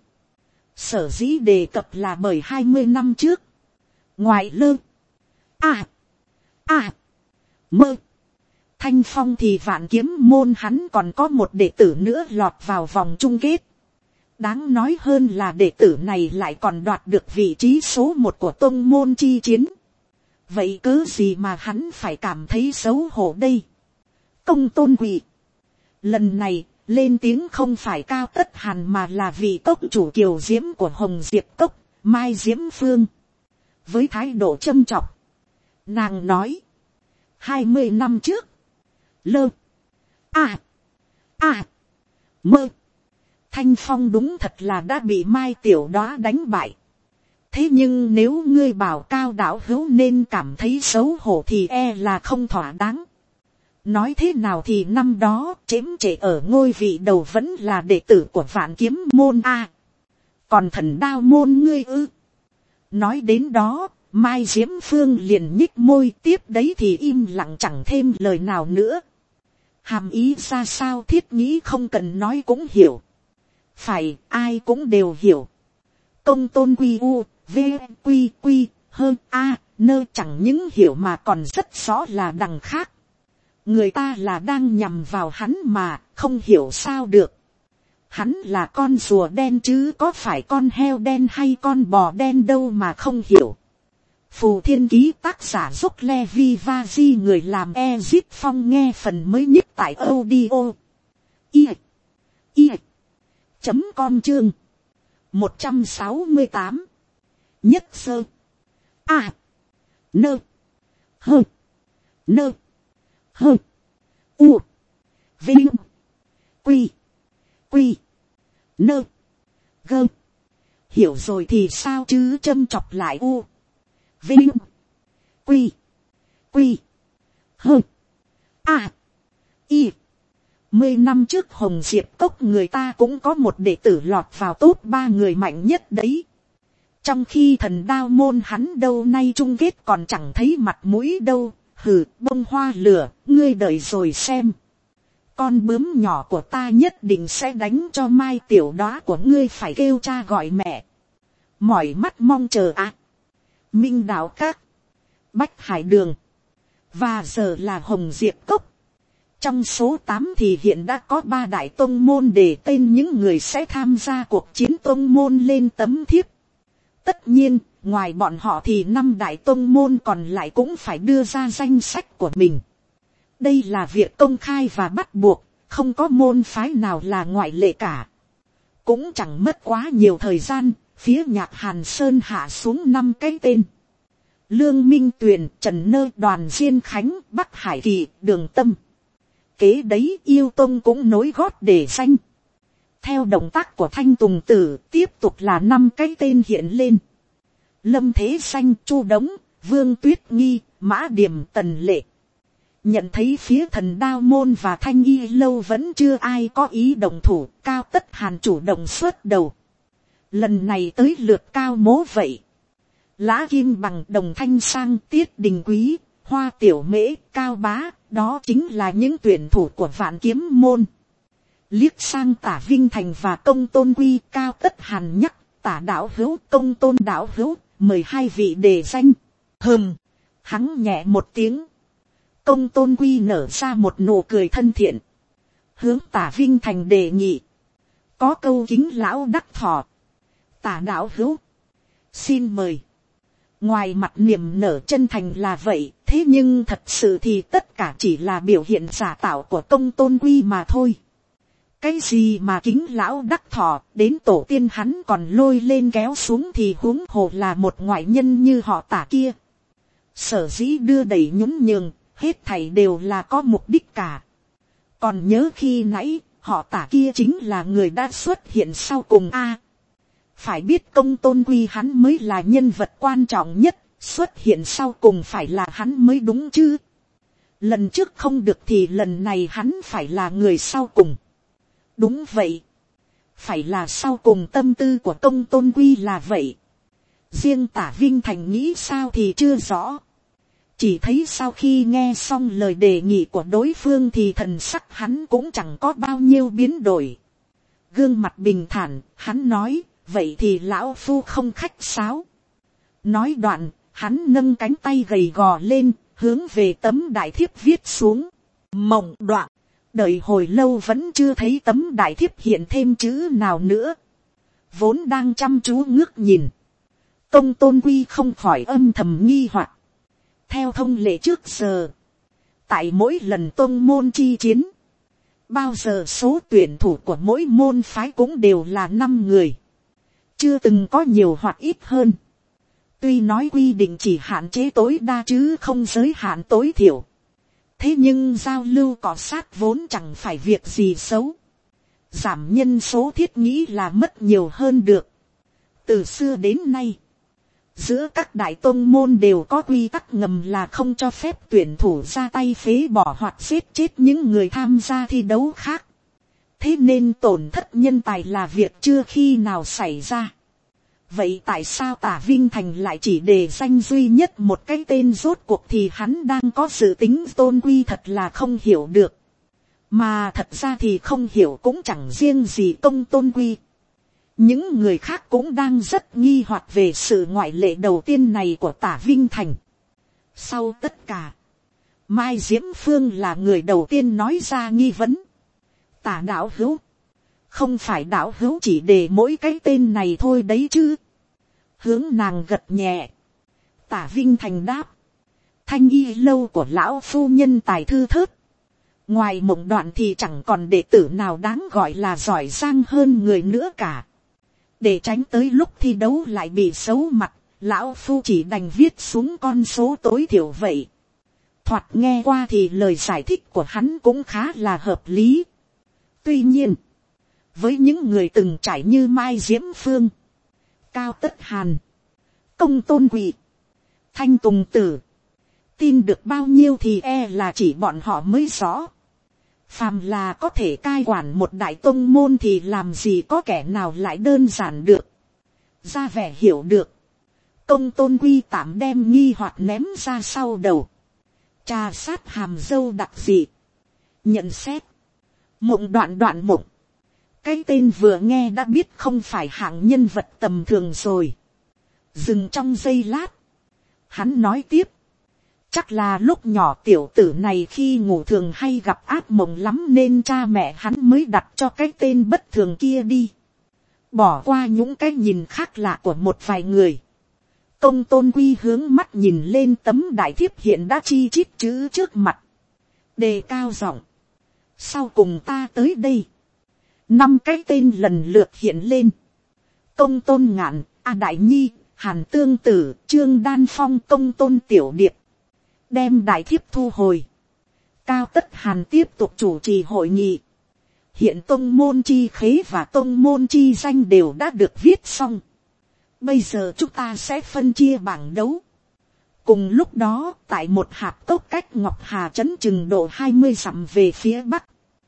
Sở dĩ đề cập là bởi hai mươi năm trước, ngoài Lơ, A, A, Mơ, Thanh Phong thì Vạn Kiếm môn hắn còn có một đệ tử nữa lọt vào vòng chung kết. Đáng nói hơn là đệ tử này lại còn đoạt được vị trí số một của tông môn chi chiến. Vậy cớ gì mà hắn phải cảm thấy xấu hổ đây? Công Tôn Quỳ lần này lên tiếng không phải Cao Tất Hàn mà là vị cốc chủ kiều diễm của Hồng Diệp Cốc, Mai Diễm Phương. Với thái độ châm chọc, nàng nói, hai mươi năm trước, lơ, à, à, mơ, Thanh Phong đúng thật là đã bị Mai Tiểu Đóa đánh bại. Thế nhưng nếu ngươi bảo Cao đạo hữu nên cảm thấy xấu hổ thì e là không thỏa đáng. Nói thế nào thì năm đó chếm trệ ở ngôi vị đầu vẫn là đệ tử của Vạn Kiếm môn a. Còn Thần Đao môn ngươi ư? Nói đến đó, Mai Diễm Phương liền nhích môi, tiếp đấy thì im lặng chẳng thêm lời nào nữa. Hàm ý ra sao Thiết Nghĩ không cần nói cũng hiểu. Phải, ai cũng đều hiểu. Công Tôn Quy U, V, Quy, Quy, hơn A, nơ chẳng những hiểu mà còn rất rõ là đằng khác. Người ta là đang nhằm vào hắn mà, không hiểu sao được. Hắn là con rùa đen chứ có phải con heo đen hay con bò đen đâu mà không hiểu. Phù Thiên Ký tác giả Dốc Levi Vaji người làm Ezip Phong nghe phần mới nhất tại audio. I. I. Chấm com chương. một trăm sáu mươi tám. Nhất sơ. A. Nơ. Hơ. Nơ. Hơ. U. Vinh. Quy. Quy. Nơ. Gơ. Hiểu rồi thì sao chứ châm chọc lại U. Vinh. Quy. Quy. Hơ. A. Y. Mười năm trước Hồng Diệp Cốc người ta cũng có một đệ tử lọt vào top ba người mạnh nhất đấy. Trong khi Thần Đao môn hắn đâu nay chung kết còn chẳng thấy mặt mũi đâu. Hừ, bông hoa lửa, ngươi đợi rồi xem. Con bướm nhỏ của ta nhất định sẽ đánh cho Mai Tiểu Đóa của ngươi phải kêu cha gọi mẹ. Mỏi mắt mong chờ ạ. À. Minh Đạo Các, Bách Hải Đường, và giờ là Hồng Diệp Cốc. Trong số tám thì hiện đã có ba đại tông môn để tên những người sẽ tham gia cuộc chiến tông môn lên tấm thiếp. Tất nhiên, ngoài bọn họ thì năm đại tông môn còn lại cũng phải đưa ra danh sách của mình. Đây là việc công khai và bắt buộc, không có môn phái nào là ngoại lệ cả. Cũng chẳng mất quá nhiều thời gian, phía Nhạc Hàn Sơn hạ xuống năm cái tên. Lương Minh Tuyền, Trần Nơ, Đoàn Diên Khánh, Bắc Hải Kỳ, Đường Tâm. Kế đấy Yêu Tông cũng nối gót để danh. Theo động tác của Thanh Tùng Tử, tiếp tục là năm cái tên hiện lên. Lâm Thế Xanh, Chu Đống, Vương Tuyết Nghi, Mã Điềm, Tần Lệ. Nhận thấy phía Thần Đao môn và Thanh Y lâu vẫn chưa ai có ý đồng thủ, Cao Tất Hàn chủ động xuất đầu. Lần này tới lượt Cao Mố vậy. Lã Kim Bằng, Đồng Thanh Sang, Tiết Đình Quý, Hoa Tiểu Mễ, Cao Bá, đó chính là những tuyển thủ của Vạn Kiếm môn. Liếc sang Tả Vinh Thành và Công Tôn Quy, Cao Tất Hàn nhắc, Tả Đạo Hữu, Công Tôn Đạo Hữu, mời hai vị đề danh. Hừm, hắn nhẹ một tiếng. Công Tôn Quy nở ra một nụ cười thân thiện. Hướng Tả Vinh Thành đề nghị. Có câu kính lão đắc thọ. Tả Đạo Hữu, xin mời. Ngoài mặt niềm nở chân thành là vậy, thế nhưng thật sự thì tất cả chỉ là biểu hiện giả tạo của Công Tôn Quy mà thôi. Cái gì mà kính lão đắc thọ, đến tổ tiên hắn còn lôi lên kéo xuống thì huống hồ là một ngoại nhân như họ Tả kia. Sở dĩ đưa đẩy nhún nhường, hết thảy đều là có mục đích cả. Còn nhớ khi nãy, họ Tả kia chính là người đã xuất hiện sau cùng a. À, phải biết Công Tôn Quy hắn mới là nhân vật quan trọng nhất, xuất hiện sau cùng phải là hắn mới đúng chứ. Lần trước không được thì lần này hắn phải là người sau cùng. Đúng vậy. Phải là sau cùng, tâm tư của Công Tôn Quy là vậy. Riêng Tả Vinh Thành nghĩ sao thì chưa rõ. Chỉ thấy sau khi nghe xong lời đề nghị của đối phương thì thần sắc hắn cũng chẳng có bao nhiêu biến đổi. Gương mặt bình thản, hắn nói, vậy thì lão phu không khách sáo. Nói đoạn, hắn nâng cánh tay gầy gò lên, hướng về tấm đại thiếp viết xuống. Mộng đoạn, đợi hồi lâu vẫn chưa thấy tấm đại thiếp hiện thêm chữ nào nữa. Vốn đang chăm chú ngước nhìn, Công Tôn Quy không khỏi âm thầm nghi hoặc. Theo thông lệ trước giờ, tại mỗi lần tôn môn chi chiến, bao giờ số tuyển thủ của mỗi môn phái cũng đều là năm người, chưa từng có nhiều hoặc ít hơn. Tuy nói quy định chỉ hạn chế tối đa chứ không giới hạn tối thiểu, thế nhưng giao lưu cọ sát vốn chẳng phải việc gì xấu. Giảm nhân số thiết nghĩ là mất nhiều hơn được. Từ xưa đến nay, giữa các đại tôn môn đều có quy tắc ngầm là không cho phép tuyển thủ ra tay phế bỏ hoặc giết chết những người tham gia thi đấu khác. Thế nên tổn thất nhân tài là việc chưa khi nào xảy ra. Vậy tại sao Tả Vinh Thành lại chỉ đề danh duy nhất một cái tên, rốt cuộc thì hắn đang có dự tính Tôn Quy thật là không hiểu được. Mà thật ra thì không hiểu cũng chẳng riêng gì Công Tôn Quy. Những người khác cũng đang rất nghi hoặc về sự ngoại lệ đầu tiên này của Tả Vinh Thành. Sau tất cả, Mai Diễm Phương là người đầu tiên nói ra nghi vấn. Tả đạo hữu, không phải đạo hữu chỉ để mỗi cái tên này thôi đấy chứ? Hướng nàng gật nhẹ. Tả Vinh Thành đáp, thanh y lâu của lão phu nhân tài thư thớt. Ngoài Mộng Đoạn thì chẳng còn đệ tử nào đáng gọi là giỏi giang hơn người nữa cả. Để tránh tới lúc thi đấu lại bị xấu mặt, lão phu chỉ đành viết xuống con số tối thiểu vậy. Thoạt nghe qua thì lời giải thích của hắn cũng khá là hợp lý. Tuy nhiên, với những người từng trải như Mai Diễm Phương, Cao Tất Hàn, Công Tôn Quỳ, Thanh Tùng Tử, tin được bao nhiêu thì e là chỉ bọn họ mới rõ. Phàm là có thể cai quản một đại tông môn thì làm gì có kẻ nào lại đơn giản được. Ra vẻ hiểu được, Công Tôn Quy tạm đem nghi hoặc ném ra sau đầu. Trà sát hàm dâu đặc dị, nhận xét. Mộng Đoạn Đoạn Mộng, cái tên vừa nghe đã biết không phải hạng nhân vật tầm thường rồi. Dừng trong giây lát, hắn nói tiếp. Chắc là lúc nhỏ tiểu tử này khi ngủ thường hay gặp ác mộng lắm nên cha mẹ hắn mới đặt cho cái tên bất thường kia đi. Bỏ qua những cái nhìn khác lạ của một vài người, Công Tôn Quy hướng mắt nhìn lên tấm đại thiếp hiện đã chi chít chữ trước mặt. Đề cao giọng, sau cùng ta tới đây. Năm cái tên lần lượt hiện lên. Công Tôn Ngạn, A Đại Nhi, Hàn Tương Tử, Trương Đan Phong, Công Tôn Tiểu Điệp. Đem đại thiếp thu hồi, Cao Tất Hàn tiếp tục chủ trì hội nghị. Hiện tông môn chi khế và tông môn chi danh đều đã được viết xong. Bây giờ chúng ta sẽ phân chia bảng đấu. Cùng lúc đó, tại một hạp cốc cách Ngọc Hà trấn chừng độ hai mươi dặm về phía bắc.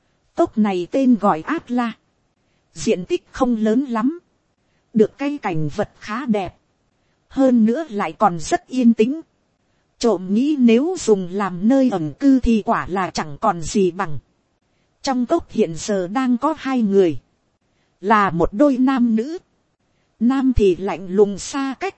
Cốc này tên gọi Át La. Diện tích không lớn lắm. Được cây cảnh vật khá đẹp. Hơn nữa lại còn rất yên tĩnh. Trộm nghĩ nếu dùng làm nơi ẩn cư thì quả là chẳng còn gì bằng. Trong cốc hiện giờ đang có hai người. Là một đôi nam nữ. Nam thì lạnh lùng xa cách.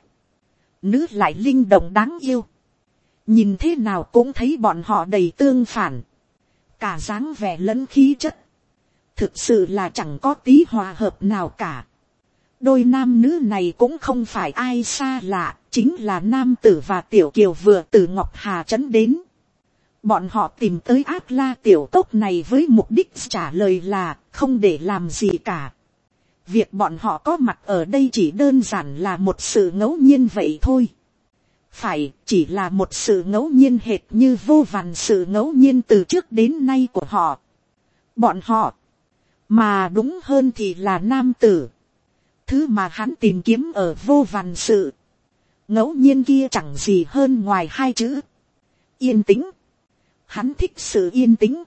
Nữ lại linh động đáng yêu. Nhìn thế nào cũng thấy bọn họ đầy tương phản. Cả dáng vẻ lẫn khí chất. Thực sự là chẳng có tí hòa hợp nào cả. Đôi nam nữ này cũng không phải ai xa lạ. Chính là Nam Tử và Tiểu Kiều vừa từ Ngọc Hà trấn đến. Bọn họ tìm tới Át La tiểu cốc này với mục đích trả lời là không để làm gì cả. Việc bọn họ có mặt ở đây chỉ đơn giản là một sự ngẫu nhiên vậy thôi. Phải, chỉ là một sự ngẫu nhiên hệt như vô vàn sự ngẫu nhiên từ trước đến nay của họ. Bọn họ, mà đúng hơn thì là Nam Tử. Thứ mà hắn tìm kiếm ở vô vàn sự ngẫu nhiên kia chẳng gì hơn ngoài hai chữ yên tĩnh. Hắn thích sự yên tĩnh.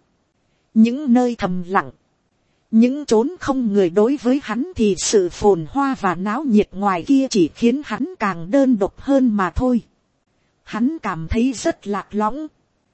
Những nơi thầm lặng, những chốn không người, đối với hắn thì sự phồn hoa và náo nhiệt ngoài kia chỉ khiến hắn càng đơn độc hơn mà thôi. Hắn cảm thấy rất lạc lõng,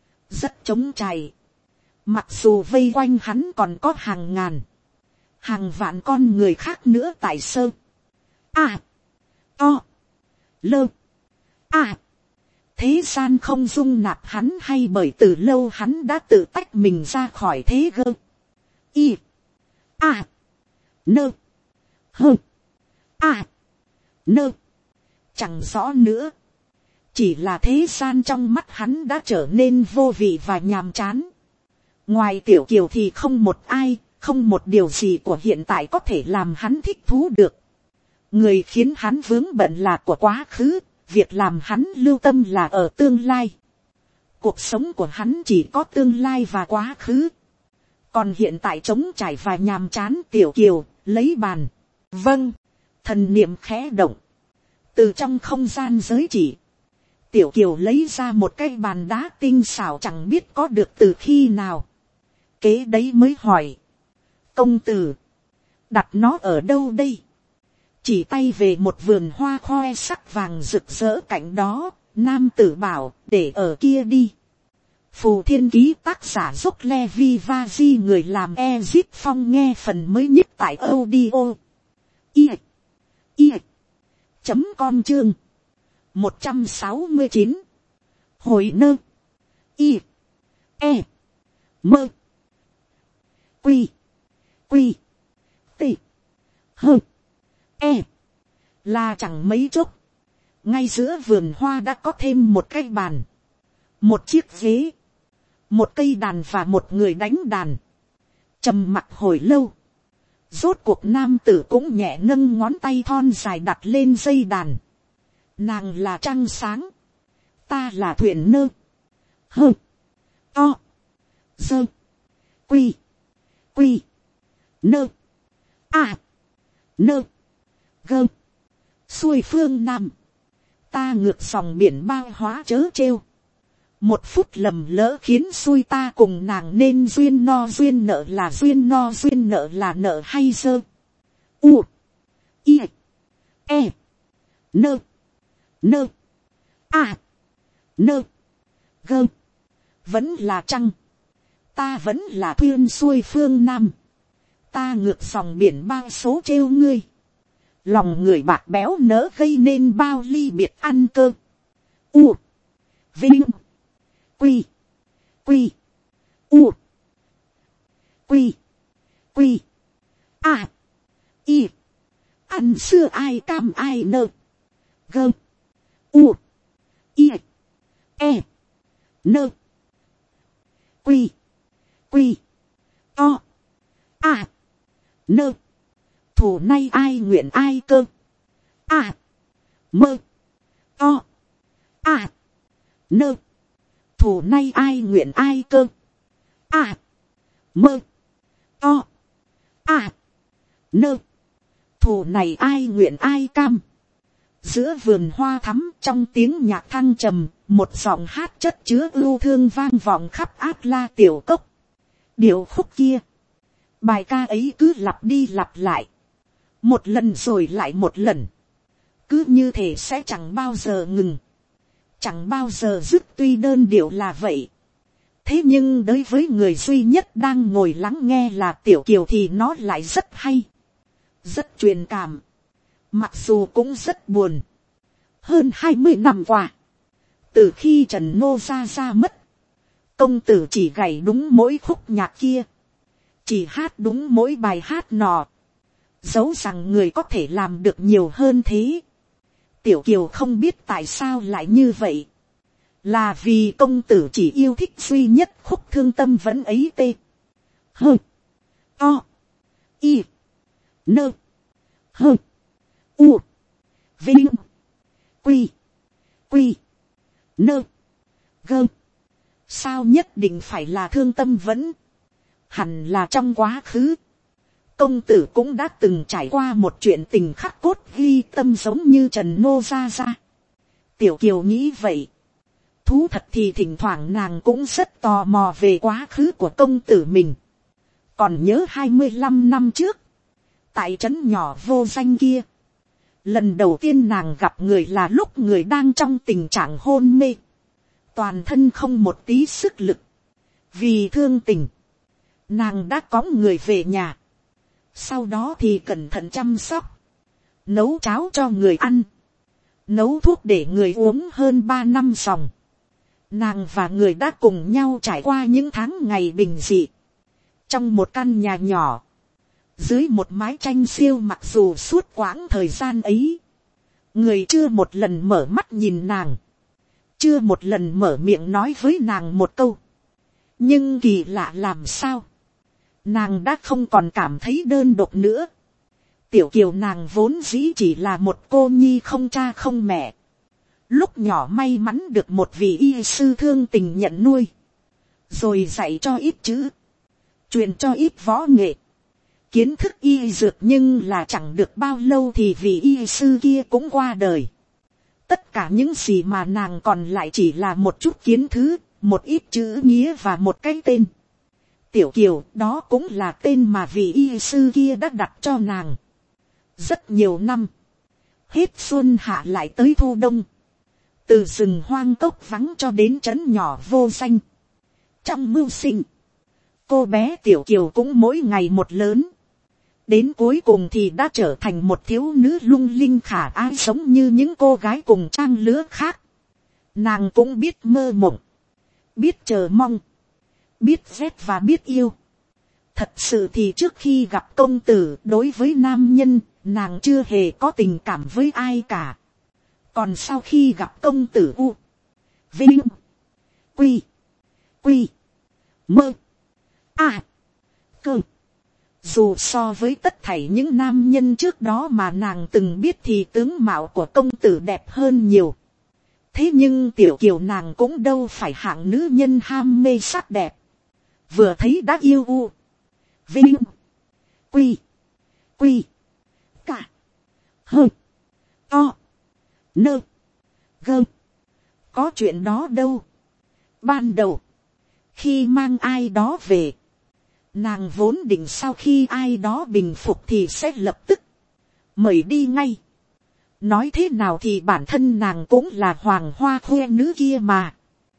rất trống trải. Mặc dù vây quanh hắn còn có hàng ngàn, hàng vạn con người khác nữa tại sơ, a, o, lơ, a, thế gian không dung nạp hắn, hay bởi từ lâu hắn đã tự tách mình ra khỏi thế gơ, y, a, nơ, hơ, a, nơ, chẳng rõ nữa. Chỉ là thế gian trong mắt hắn đã trở nên vô vị và nhàm chán. Ngoài tiểu kiều thì không một ai, không một điều gì của hiện tại có thể làm hắn thích thú được. Người khiến hắn vướng bận là của quá khứ, việc làm hắn lưu tâm là ở tương lai. Cuộc sống của hắn chỉ có tương lai và quá khứ. Còn hiện tại trống trải và nhàm chán. Tiểu kiều lấy bàn. Vâng. Thần niệm khẽ động. Từ trong không gian giới chỉ, tiểu kiều lấy ra một cái bàn đá tinh xảo chẳng biết có được từ khi nào. Kế đấy mới hỏi. Công tử, đặt nó ở đâu đây? Chỉ tay về một vườn hoa khoe sắc vàng rực rỡ cạnh đó. Nam tử bảo, để ở kia đi. Phù Thiên Ký tác giả Dốc Levi Vaji, người làm Ezip Phong nghe phần mới nhất tại audio. I. I. Chấm con chương. một trăm sáu mươi chín. Hồi nơ. I. E. Mơ. Quy. Quy. T. Hơ. E. Là chẳng mấy chốc. Ngay giữa vườn hoa đã có thêm một cái bàn. Một chiếc ghế. Một cây đàn và một người đánh đàn. Trầm mặc hồi lâu. Rốt cuộc nam tử cũng nhẹ nâng ngón tay thon dài đặt lên dây đàn. Nàng là trăng sáng. Ta là thuyền nơ. Hơ. To. Dơ. Quy. Quy. Nơ. À. Nơ. Gơ. Xuôi phương Nam. Ta ngược dòng biển bao hóa chớ trêu. Một phút lầm lỡ khiến xui ta cùng nàng nên duyên no duyên nợ là duyên no duyên nợ là nợ hay dơ. U. I. E. Nơ. Nơ. À. Nơ. Gơ. Vẫn là trăng. Ta vẫn là thuyền xuôi phương Nam. Ta ngược dòng biển bao số trêu ngươi. Lòng người bạc béo nỡ gây nên bao ly biệt ăn cơ. U. Vinh. Quy. Quy. U. Quy. Quy. A. Y. Ăn xưa ai cam ai nơ. Gơ. U. Y. E. Nơ. Quy. Quy. To. A. Nơ. Thủ nay ai nguyện ai cơ. A. Mơ. To. A. Nơ. Thủ nay ai nguyện ai cơ. A. Mơ. To. A. Nơ. Thủ này ai nguyện ai cam. Giữa vườn hoa thắm trong tiếng nhạc thăng trầm, một giọng hát chất chứa ưu thương vang vọng khắp Át La tiểu cốc. Điệu khúc kia, bài ca ấy cứ lặp đi lặp lại, một lần rồi lại một lần, cứ như thể sẽ chẳng bao giờ ngừng, chẳng bao giờ dứt. Tuy đơn điệu là vậy, thế nhưng đối với người duy nhất đang ngồi lắng nghe là tiểu kiều thì nó lại rất hay, rất truyền cảm, mặc dù cũng rất buồn. Hơn hai mươi năm qua, từ khi Trần Nô Gia Gia mất, công tử chỉ gảy đúng mỗi khúc nhạc kia, chỉ hát đúng mỗi bài hát nọ, dẫu rằng người có thể làm được nhiều hơn thế. Tiểu kiều không biết tại sao lại như vậy, là vì công tử chỉ yêu thích duy nhất khúc thương tâm vẫn ấy tê. Hơ. To. Y. Nơ. Hơ. U. Vinh. Quy. Quy. Nơ. Gơ. Sao nhất định phải là thương tâm vẫn? Hẳn là trong quá khứ, công tử cũng đã từng trải qua một chuyện tình khắc cốt ghi tâm giống như Trần Nô Gia Gia. Tiểu kiều nghĩ vậy. Thú thật thì thỉnh thoảng nàng cũng rất tò mò về quá khứ của công tử mình. Còn nhớ hai mươi lăm năm trước, tại trấn nhỏ vô danh kia, lần đầu tiên nàng gặp người là lúc người đang trong tình trạng hôn mê, toàn thân không một tí sức lực. Vì thương tình, nàng đã cõng người về nhà, sau đó thì cẩn thận chăm sóc, nấu cháo cho người ăn. nấu thuốc để người uống hơn ba năm dòng. Nàng và người đã cùng nhau trải qua những tháng ngày bình dị. Trong một căn nhà nhỏ. Dưới một mái tranh siêu, mặc dù suốt quãng thời gian ấy. Người chưa một lần mở mắt nhìn nàng. Chưa một lần mở miệng nói với nàng một câu. Nhưng kỳ lạ làm sao. Nàng đã không còn cảm thấy đơn độc nữa. Tiểu Kiều nàng vốn dĩ chỉ là một cô nhi không cha không mẹ. Lúc nhỏ may mắn được một vị y sư thương tình nhận nuôi. Rồi dạy cho ít chữ. Truyền cho ít võ nghệ. Kiến thức y dược, nhưng là chẳng được bao lâu thì vị y sư kia cũng qua đời. Tất cả những gì mà nàng còn lại chỉ là một chút kiến thứ, một ít chữ nghĩa và một cái tên. Tiểu Kiều, đó cũng là tên mà vị y sư kia đã đặt cho nàng. Rất nhiều năm. Hết xuân hạ lại tới thu đông. Từ rừng hoang cốc vắng cho đến trấn nhỏ vô danh. Trong mưu sinh, cô bé Tiểu Kiều cũng mỗi ngày một lớn. Đến cuối cùng thì đã trở thành một thiếu nữ lung linh khả ái, sống như những cô gái cùng trang lứa khác. Nàng cũng biết mơ mộng, biết chờ mong, biết ghét và biết yêu. Thật sự thì trước khi gặp công tử, đối với nam nhân, nàng chưa hề có tình cảm với ai cả. Còn sau khi gặp công tử U, Vinh, Quy, Quy, Mơ, A, Cơ. Dù so với tất thảy những nam nhân trước đó mà nàng từng biết thì tướng mạo của công tử đẹp hơn nhiều. Thế nhưng Tiểu Kiều nàng cũng đâu phải hạng nữ nhân ham mê sắc đẹp. Vừa thấy đã yêu U, Vinh, Quy, Quy, Cả, Hơ, To, Nơ, Gơ. Có chuyện đó đâu. Ban đầu, khi mang ai đó về, nàng vốn định sau khi ai đó bình phục thì sẽ lập tức mời đi ngay. Nói thế nào thì bản thân nàng cũng là hoàng hoa khoe nữ kia mà.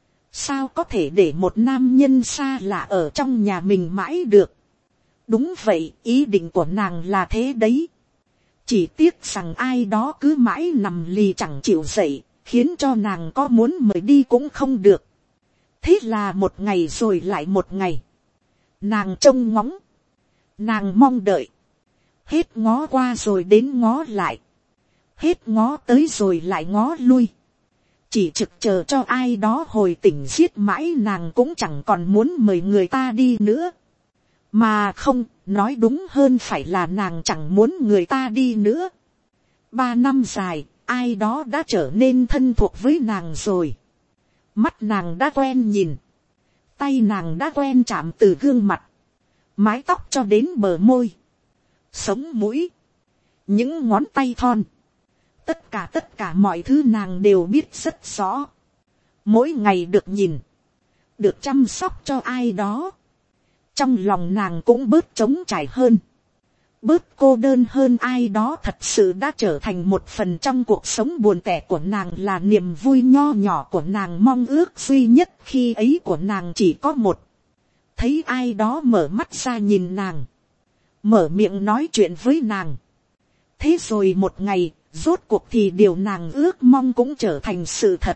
Sao có thể để một nam nhân xa lạ ở trong nhà mình mãi được. Đúng vậy, ý định của nàng là thế đấy. Chỉ tiếc rằng ai đó cứ mãi nằm lì chẳng chịu dậy, khiến cho nàng có muốn mời đi cũng không được. Thế là một ngày rồi lại một ngày. Nàng trông ngóng, nàng mong đợi, hết ngó qua rồi đến ngó lại, hết ngó tới rồi lại ngó lui. Chỉ trực chờ cho ai đó hồi tỉnh, giết mãi nàng cũng chẳng còn muốn mời người ta đi nữa. Mà không, nói đúng hơn phải là nàng chẳng muốn người ta đi nữa. Ba năm dài, ai đó đã trở nên thân thuộc với nàng rồi. Mắt nàng đã quen nhìn, tay nàng đã quen chạm từ gương mặt, mái tóc cho đến bờ môi, sống mũi, những ngón tay thon. Tất cả tất cả mọi thứ nàng đều biết rất rõ. Mỗi ngày được nhìn, được chăm sóc cho ai đó, trong lòng nàng cũng bớt trống trải hơn, bớt cô đơn hơn. Ai đó thật sự đã trở thành một phần trong cuộc sống buồn tẻ của nàng, là niềm vui nho nhỏ của nàng, mong ước duy nhất khi ấy của nàng chỉ có một. Thấy ai đó mở mắt ra nhìn nàng, mở miệng nói chuyện với nàng. Thế rồi một ngày, rốt cuộc thì điều nàng ước mong cũng trở thành sự thật.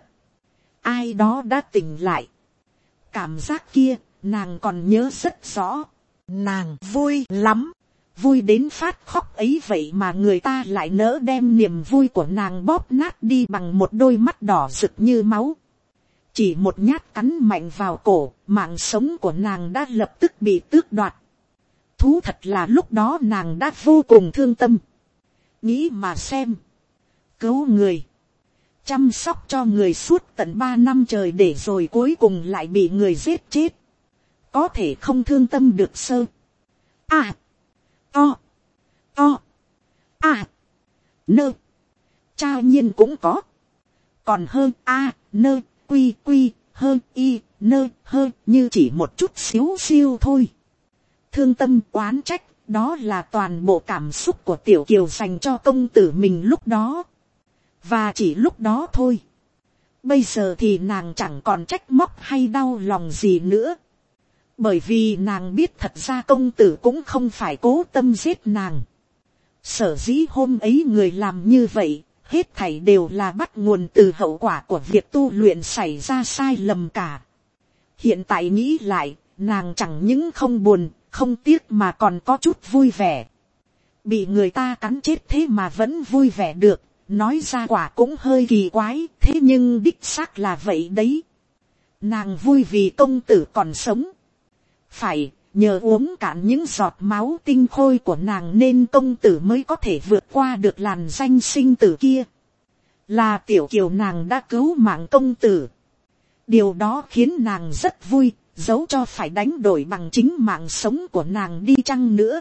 Ai đó đã tỉnh lại. Cảm giác kia, nàng còn nhớ rất rõ. Nàng vui lắm. Vui đến phát khóc ấy, vậy mà người ta lại nỡ đem niềm vui của nàng bóp nát đi bằng một đôi mắt đỏ rực như máu. Chỉ một nhát cắn mạnh vào cổ, mạng sống của nàng đã lập tức bị tước đoạt. Thú thật là lúc đó nàng đã vô cùng thương tâm. Nghĩ mà xem. Cứu người, chăm sóc cho người suốt tận ba năm trời, để rồi cuối cùng lại bị người giết chết. Có thể không thương tâm được sơ. À, to, to, à, nơ. Cha nhiên cũng có. Còn hơn a, nơ, quy quy, hơn y, nơ, hơn như chỉ một chút xíu siêu thôi. Thương tâm, oán trách, đó là toàn bộ cảm xúc của Tiểu Kiều dành cho công tử mình lúc đó. Và chỉ lúc đó thôi. Bây giờ thì nàng chẳng còn trách móc hay đau lòng gì nữa. Bởi vì nàng biết thật ra công tử cũng không phải cố tâm giết nàng. Sở dĩ hôm ấy người làm như vậy, hết thảy đều là bắt nguồn từ hậu quả của việc tu luyện xảy ra sai lầm cả. Hiện tại nghĩ lại, nàng chẳng những không buồn, không tiếc mà còn có chút vui vẻ. Bị người ta cắn chết thế mà vẫn vui vẻ được, nói ra quả cũng hơi kỳ quái, thế nhưng đích xác là vậy đấy. Nàng vui vì công tử còn sống. Phải, nhờ uống cạn những giọt máu tinh khôi của nàng nên công tử mới có thể vượt qua được làn danh sinh tử kia. Là tiểu kiều nàng đã cứu mạng công tử. Điều đó khiến nàng rất vui, dẫu cho phải đánh đổi bằng chính mạng sống của nàng đi chăng nữa.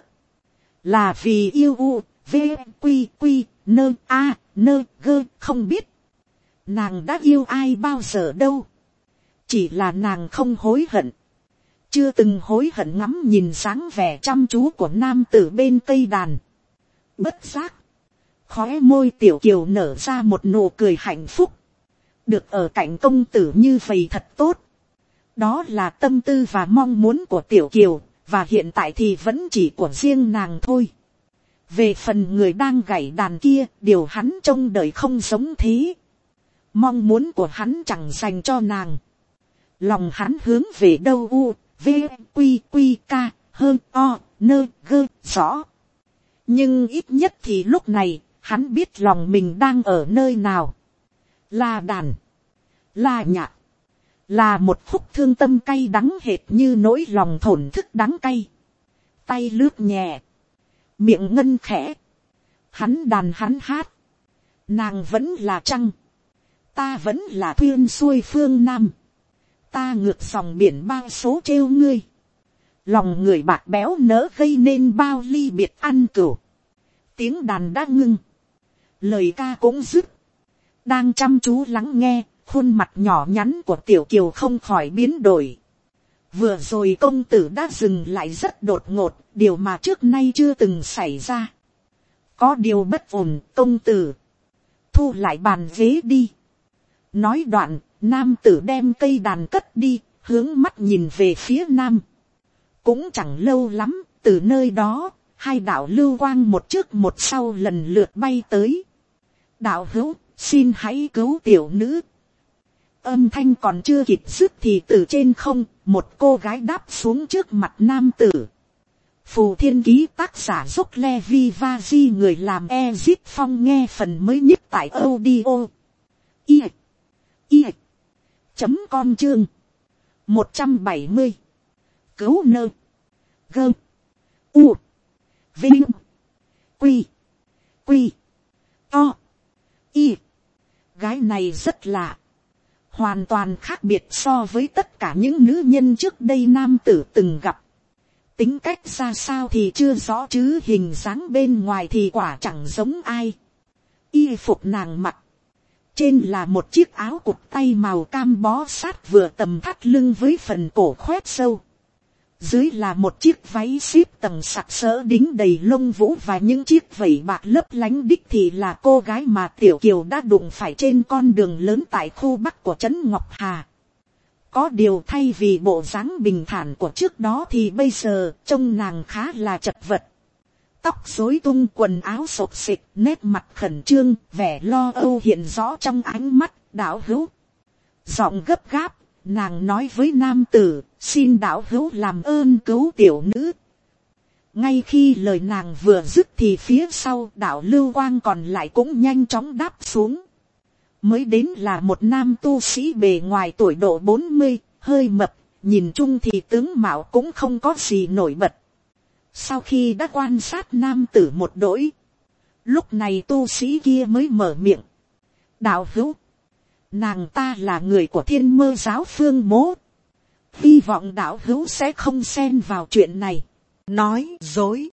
Là vì yêu u, v, quy, quy, nơ, a, nơ, gơ, không biết. Nàng đã yêu ai bao giờ đâu. Chỉ là nàng không hối hận. Chưa từng hối hận ngắm nhìn dáng vẻ chăm chú của nam tử bên cây đàn. Bất giác. Khóe môi tiểu kiều nở ra một nụ cười hạnh phúc. Được ở cạnh công tử như vậy thật tốt. Đó là tâm tư và mong muốn của tiểu kiều. Và hiện tại thì vẫn chỉ của riêng nàng thôi. Về phần người đang gảy đàn kia, điều hắn trông đợi không giống thế. Mong muốn của hắn chẳng dành cho nàng. Lòng hắn hướng về đâu u, v, quy, quy, ca, hơn, o, nơ, gơ, rõ. Nhưng ít nhất thì lúc này, hắn biết lòng mình đang ở nơi nào. Là đàn, là nhạc, là một khúc thương tâm cay đắng hệt như nỗi lòng thổn thức đắng cay. Tay lướt nhẹ, miệng ngân khẽ, hắn đàn hắn hát. Nàng vẫn là trăng, ta vẫn là thuyền xuôi phương Nam. Ta ngược dòng biển bao số trêu ngươi. Lòng người bạc béo nỡ gây nên bao ly biệt ăn cửu. Tiếng đàn đã ngưng, lời ca cũng dứt. Đang chăm chú lắng nghe, khuôn mặt nhỏ nhắn của tiểu kiều không khỏi biến đổi. Vừa rồi công tử đã dừng lại rất đột ngột, điều mà trước nay chưa từng xảy ra. Có điều bất ổn, công tử. Thu lại bàn ghế đi. Nói đoạn, nam tử đem cây đàn cất đi, hướng mắt nhìn về phía nam. Cũng chẳng lâu lắm, từ nơi đó, hai đạo lưu quang một trước một sau lần lượt bay tới. Đạo hữu, xin hãy cứu tiểu nữ. Âm thanh còn chưa kịp dứt thì từ trên không, một cô gái đáp xuống trước mặt nam tử. Phù Thiên Ký tác giả Dốc Levi Vaji, người làm Ezip Phong, nghe phần mới nhất tại audio. I. I. Chấm com chương. một trăm bảy mươi. Cứu nơ. Gơ. U. Vinh. Quy. Quy. To. Y. Gái này rất lạ. Hoàn toàn khác biệt so với tất cả những nữ nhân trước đây nam tử từng gặp. Tính cách ra sao thì chưa rõ chứ hình dáng bên ngoài thì quả chẳng giống ai. Y phục nàng mặc. Trên là một chiếc áo cụt tay màu cam bó sát vừa tầm thắt lưng với phần cổ khoét sâu. Dưới là một chiếc váy xíp tầng sặc sỡ đính đầy lông vũ và những chiếc vảy bạc lấp lánh, đích thì là cô gái mà tiểu kiều đã đụng phải trên con đường lớn tại khu bắc của trấn Ngọc Hà. Có điều thay vì bộ dáng bình thản của trước đó thì bây giờ trông nàng khá là chật vật. Tóc rối tung, quần áo xộc xịch, nét mặt khẩn trương, vẻ lo âu hiện rõ trong ánh mắt. Đạo hữu. Giọng gấp gáp, nàng nói với nam tử, xin đạo hữu làm ơn cứu tiểu nữ. Ngay khi lời nàng vừa dứt thì phía sau đạo lưu quang còn lại cũng nhanh chóng đáp xuống. Mới đến là một nam tu sĩ bề ngoài tuổi độ bốn mươi, hơi mập, nhìn chung thì tướng mạo cũng không có gì nổi bật. Sau khi đã quan sát nam tử một đỗi, lúc này tu sĩ kia mới mở miệng. Đạo hữu, nàng ta là người của Thiên Mơ giáo Phương Mố. Hy vọng đạo hữu sẽ không xen vào chuyện này. Nói dối.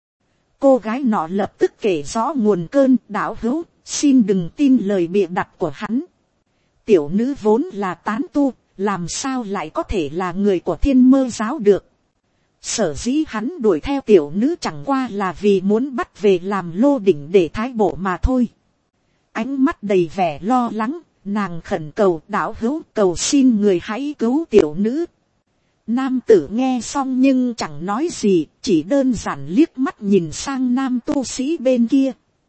Cô gái nọ lập tức kể rõ nguồn cơn. Đạo hữu, xin đừng tin lời bịa đặt của hắn. Tiểu nữ vốn là tán tu, làm sao lại có thể là người của Thiên Mơ giáo được. Sở dĩ hắn đuổi theo tiểu nữ chẳng qua là vì muốn bắt về làm lô đỉnh để thái bổ mà thôi. Ánh mắt đầy vẻ lo lắng, nàng khẩn cầu đạo hữu, cầu xin người hãy cứu tiểu nữ. Nam tử nghe xong nhưng chẳng nói gì, chỉ đơn giản liếc mắt nhìn sang nam tu sĩ bên kia.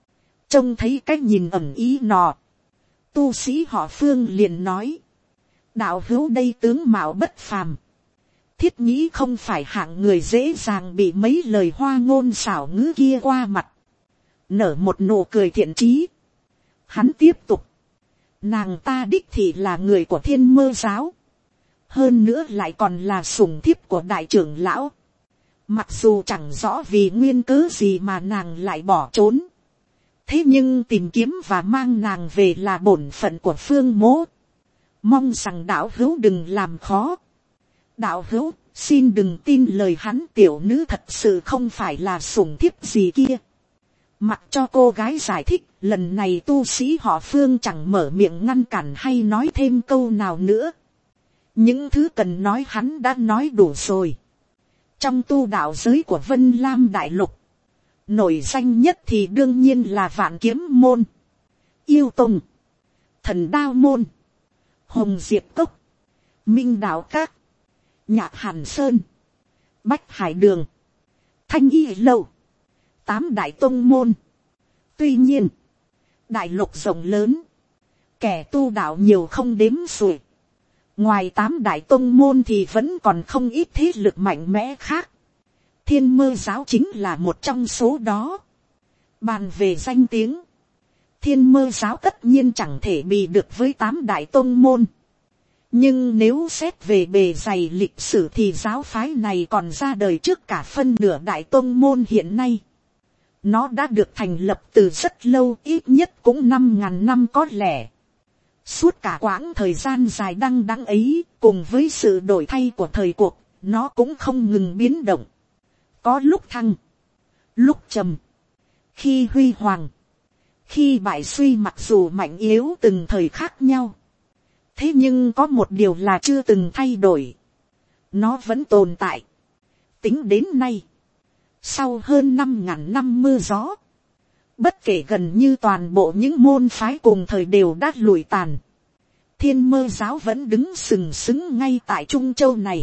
Trông thấy cái nhìn ẩm ý nọ. Tu sĩ họ Phương liền nói. Đạo hữu đây tướng mạo bất phàm. Thiết nghĩ không phải hạng người dễ dàng bị mấy lời hoa ngôn xảo ngữ kia qua mặt. Nở một nụ cười thiện chí. Hắn tiếp tục. Nàng ta đích thị là người của Thiên Mơ giáo. Hơn nữa lại còn là sủng thiếp của đại trưởng lão. Mặc dù chẳng rõ vì nguyên cớ gì mà nàng lại bỏ trốn. Thế nhưng tìm kiếm và mang nàng về là bổn phận của Phương mỗ. Mong rằng đạo hữu đừng làm khó. Đạo hữu, xin đừng tin lời hắn, tiểu nữ thật sự không phải là sủng thiếp gì kia. Mặc cho cô gái giải thích, lần này tu sĩ họ Phương chẳng mở miệng ngăn cản hay nói thêm câu nào nữa. Những thứ cần nói hắn đã nói đủ rồi. Trong tu đạo giới của Vân Lam Đại Lục, nổi danh nhất thì đương nhiên là Vạn Kiếm Môn, Yêu Tông, Thần Đao Môn, Hồng Diệp Cốc, Minh Đạo Các, Nhạc Hàn Sơn, Bách Hải Đường, Thanh Y Lâu, Tám Đại Tông Môn. Tuy nhiên, đại lục rộng lớn, kẻ tu đạo nhiều không đếm xuể. Ngoài tám đại tông môn thì vẫn còn không ít thế lực mạnh mẽ khác. Thiên Mơ giáo chính là một trong số đó. Bàn về danh tiếng, Thiên Mơ giáo tất nhiên chẳng thể bì được với tám đại tông môn. Nhưng nếu xét về bề dày lịch sử thì giáo phái này còn ra đời trước cả phân nửa đại tông môn hiện nay. Nó đã được thành lập từ rất lâu, ít nhất cũng năm ngàn năm có lẽ. Suốt cả quãng thời gian dài đăng đẵng ấy, cùng với sự đổi thay của thời cuộc, nó cũng không ngừng biến động. Có lúc thăng, lúc trầm, khi huy hoàng, khi bại suy, mặc dù mạnh yếu từng thời khác nhau. Thế nhưng có một điều là chưa từng thay đổi. Nó vẫn tồn tại. Tính đến nay, sau hơn năm ngàn năm mưa gió, bất kể gần như toàn bộ những môn phái cùng thời đều đã lụi tàn, Thiên Mơ giáo vẫn đứng sừng sững ngay tại Trung Châu này.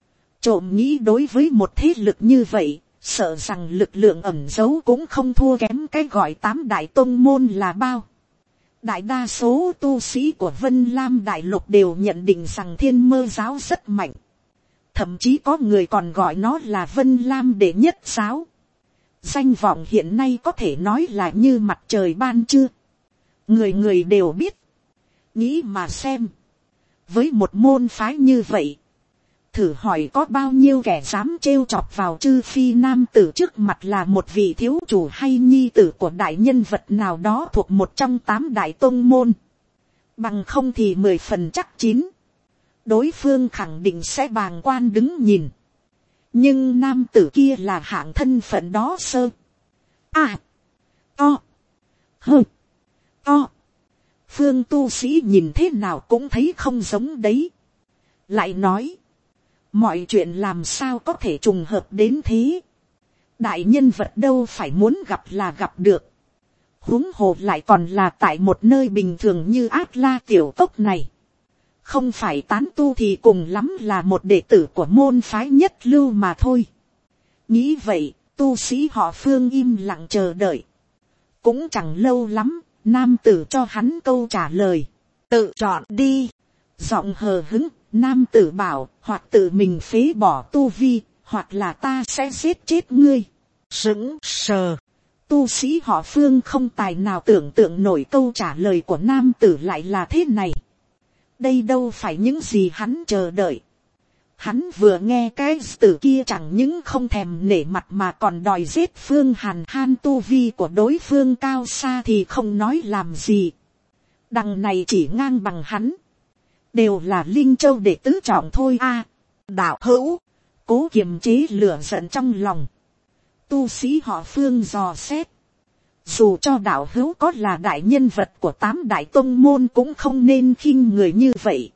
Trộm nghĩ đối với một thế lực như vậy, sợ rằng lực lượng ẩn giấu cũng không thua kém cái gọi tám đại tông môn là bao. Đại đa số tu sĩ của Vân Lam Đại Lục đều nhận định rằng Thiên Mơ giáo rất mạnh. Thậm chí có người còn gọi nó là Vân Lam đệ nhất giáo. Danh vọng hiện nay có thể nói là như mặt trời ban trưa. Người người đều biết. Nghĩ mà xem. Với một môn phái như vậy, thử hỏi có bao nhiêu kẻ dám trêu chọc vào chư phi nam tử trước mặt là một vị thiếu chủ hay nhi tử của đại nhân vật nào đó thuộc một trong tám đại tông môn. Bằng không thì mười phần chắc chín, đối phương khẳng định sẽ bàng quan đứng nhìn. Nhưng nam tử kia là hạng thân phận đó sơ. À. To. Hơ. To. Phương tu sĩ nhìn thế nào cũng thấy không giống đấy. Lại nói. Mọi chuyện làm sao có thể trùng hợp đến thế. Đại nhân vật đâu phải muốn gặp là gặp được. Huống hồ lại còn là tại một nơi bình thường như Át La tiểu cốc này. Không phải tán tu thì cùng lắm là một đệ tử của môn phái nhất lưu mà thôi. Nghĩ vậy, tu sĩ họ Phương im lặng chờ đợi. Cũng chẳng lâu lắm, nam tử cho hắn câu trả lời. Tự chọn đi. Giọng hờ hứng, nam tử bảo, hoặc tự mình phế bỏ tu vi, hoặc là ta sẽ giết chết ngươi. Sững sờ. Tu sĩ họ Phương không tài nào tưởng tượng nổi câu trả lời của nam tử lại là thế này. Đây đâu phải những gì hắn chờ đợi. Hắn vừa nghe cái tử kia chẳng những không thèm nể mặt mà còn đòi giết Phương Hàn Han, tu vi của đối phương cao xa thì không nói làm gì. Đằng này chỉ ngang bằng hắn. Đều là Linh Châu đệ tứ trọng thôi a. À, đạo hữu, cố kiềm chế lửa giận trong lòng. Tu sĩ họ Phương dò xét. Dù cho đạo hữu có là đại nhân vật của tám đại tông môn cũng không nên khinh người như vậy.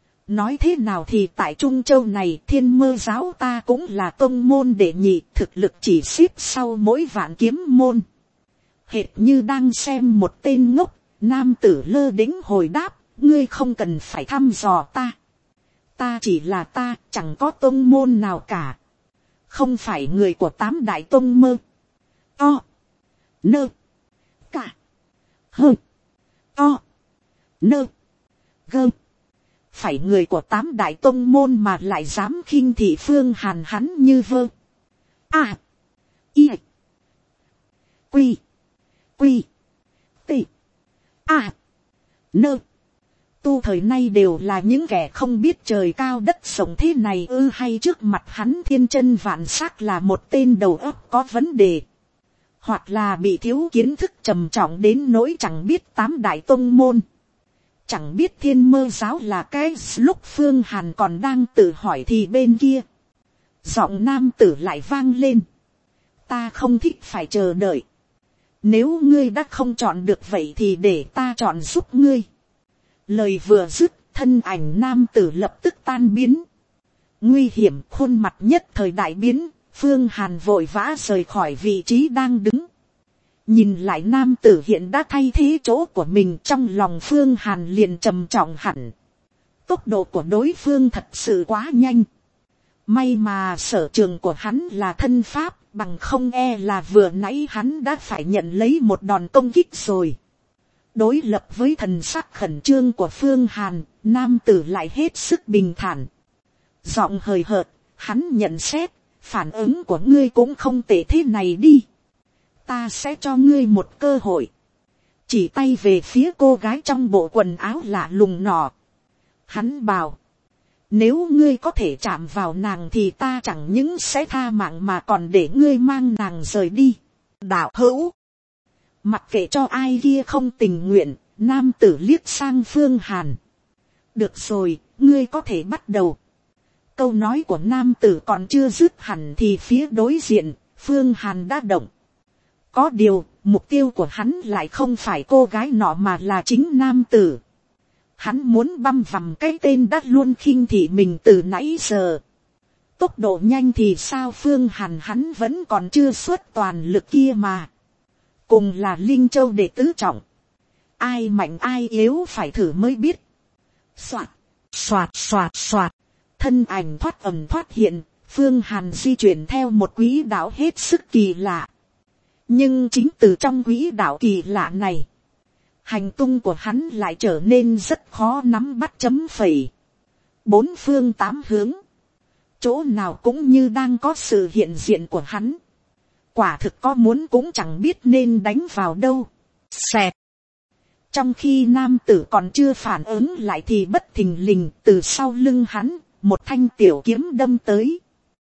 Nói thế nào thì tại Trung Châu này Thiên Mơ giáo ta cũng là tông môn đệ nhị, thực lực chỉ xếp sau mỗi Vạn Kiếm môn. Hệt như đang xem một tên ngốc, nam tử lơ đĩnh hồi đáp, ngươi không cần phải thăm dò ta. Ta chỉ là ta, chẳng có tông môn nào cả. Không phải người của tám đại tông mơ. To. Nơ. Cả. Hơ. To. Nơ. Gơ. Phải người của tám đại tông môn mà lại dám khinh thị Phương Hàn hắn như vơ. À. Y. Quy. Quy. Tị. À. Nơ. Tu thời nay đều là những kẻ không biết trời cao đất rộng thế này ư, hay trước mặt hắn thiên chân vạn sắc là một tên đầu óc có vấn đề. Hoặc là bị thiếu kiến thức trầm trọng đến nỗi chẳng biết tám đại tông môn. Chẳng biết thiên mơ giáo là cái. Lúc Phương Hàn còn đang tự hỏi thì bên kia giọng nam tử lại vang lên. Ta không thích phải chờ đợi. Nếu ngươi đã không chọn được vậy thì để ta chọn giúp ngươi. Lời vừa dứt, thân ảnh nam tử lập tức tan biến. Nguy hiểm, khuôn mặt nhất thời đại biến. Phương Hàn vội vã rời khỏi vị trí đang đứng. Nhìn lại nam tử hiện đã thay thế chỗ của mình, trong lòng Phương Hàn liền trầm trọng hẳn. Tốc độ của đối phương thật sự quá nhanh. May mà sở trường của hắn là thân pháp, bằng không e là vừa nãy hắn đã phải nhận lấy một đòn công kích rồi. Đối lập với thần sắc khẩn trương của Phương Hàn, nam tử lại hết sức bình thản. Giọng hời hợt, hắn nhận xét, phản ứng của ngươi cũng không tệ thế này đi. Ta sẽ cho ngươi một cơ hội. Chỉ tay về phía cô gái trong bộ quần áo lạ lùng nọ. Hắn bảo, nếu ngươi có thể chạm vào nàng thì ta chẳng những sẽ tha mạng mà còn để ngươi mang nàng rời đi. Đạo hữu. Mặc kệ cho ai kia không tình nguyện, nam tử liếc sang Phương Hàn. Được rồi, ngươi có thể bắt đầu. Câu nói của nam tử còn chưa dứt hẳn thì phía đối diện, Phương Hàn đã động. Có điều, mục tiêu của hắn lại không phải cô gái nọ mà là chính nam tử. Hắn muốn băm vằm cái tên đã luôn khinh thị mình từ nãy giờ. Tốc độ nhanh thì sao, Phương Hàn hắn vẫn còn chưa xuất toàn lực kia mà. Cùng là Linh Châu đệ tứ trọng. Ai mạnh ai yếu phải thử mới biết. Xoạt, xoạt, xoạt, xoạt. Thân ảnh thoát ẩm thoát hiện, Phương Hàn di chuyển theo một quỹ đạo hết sức kỳ lạ. Nhưng chính từ trong quỹ đạo kỳ lạ này, hành tung của hắn lại trở nên rất khó nắm bắt chấm phẩy. Bốn phương tám hướng, chỗ nào cũng như đang có sự hiện diện của hắn. Quả thực có muốn cũng chẳng biết nên đánh vào đâu. Xẹt. Trong khi nam tử còn chưa phản ứng lại thì bất thình lình từ sau lưng hắn, một thanh tiểu kiếm đâm tới.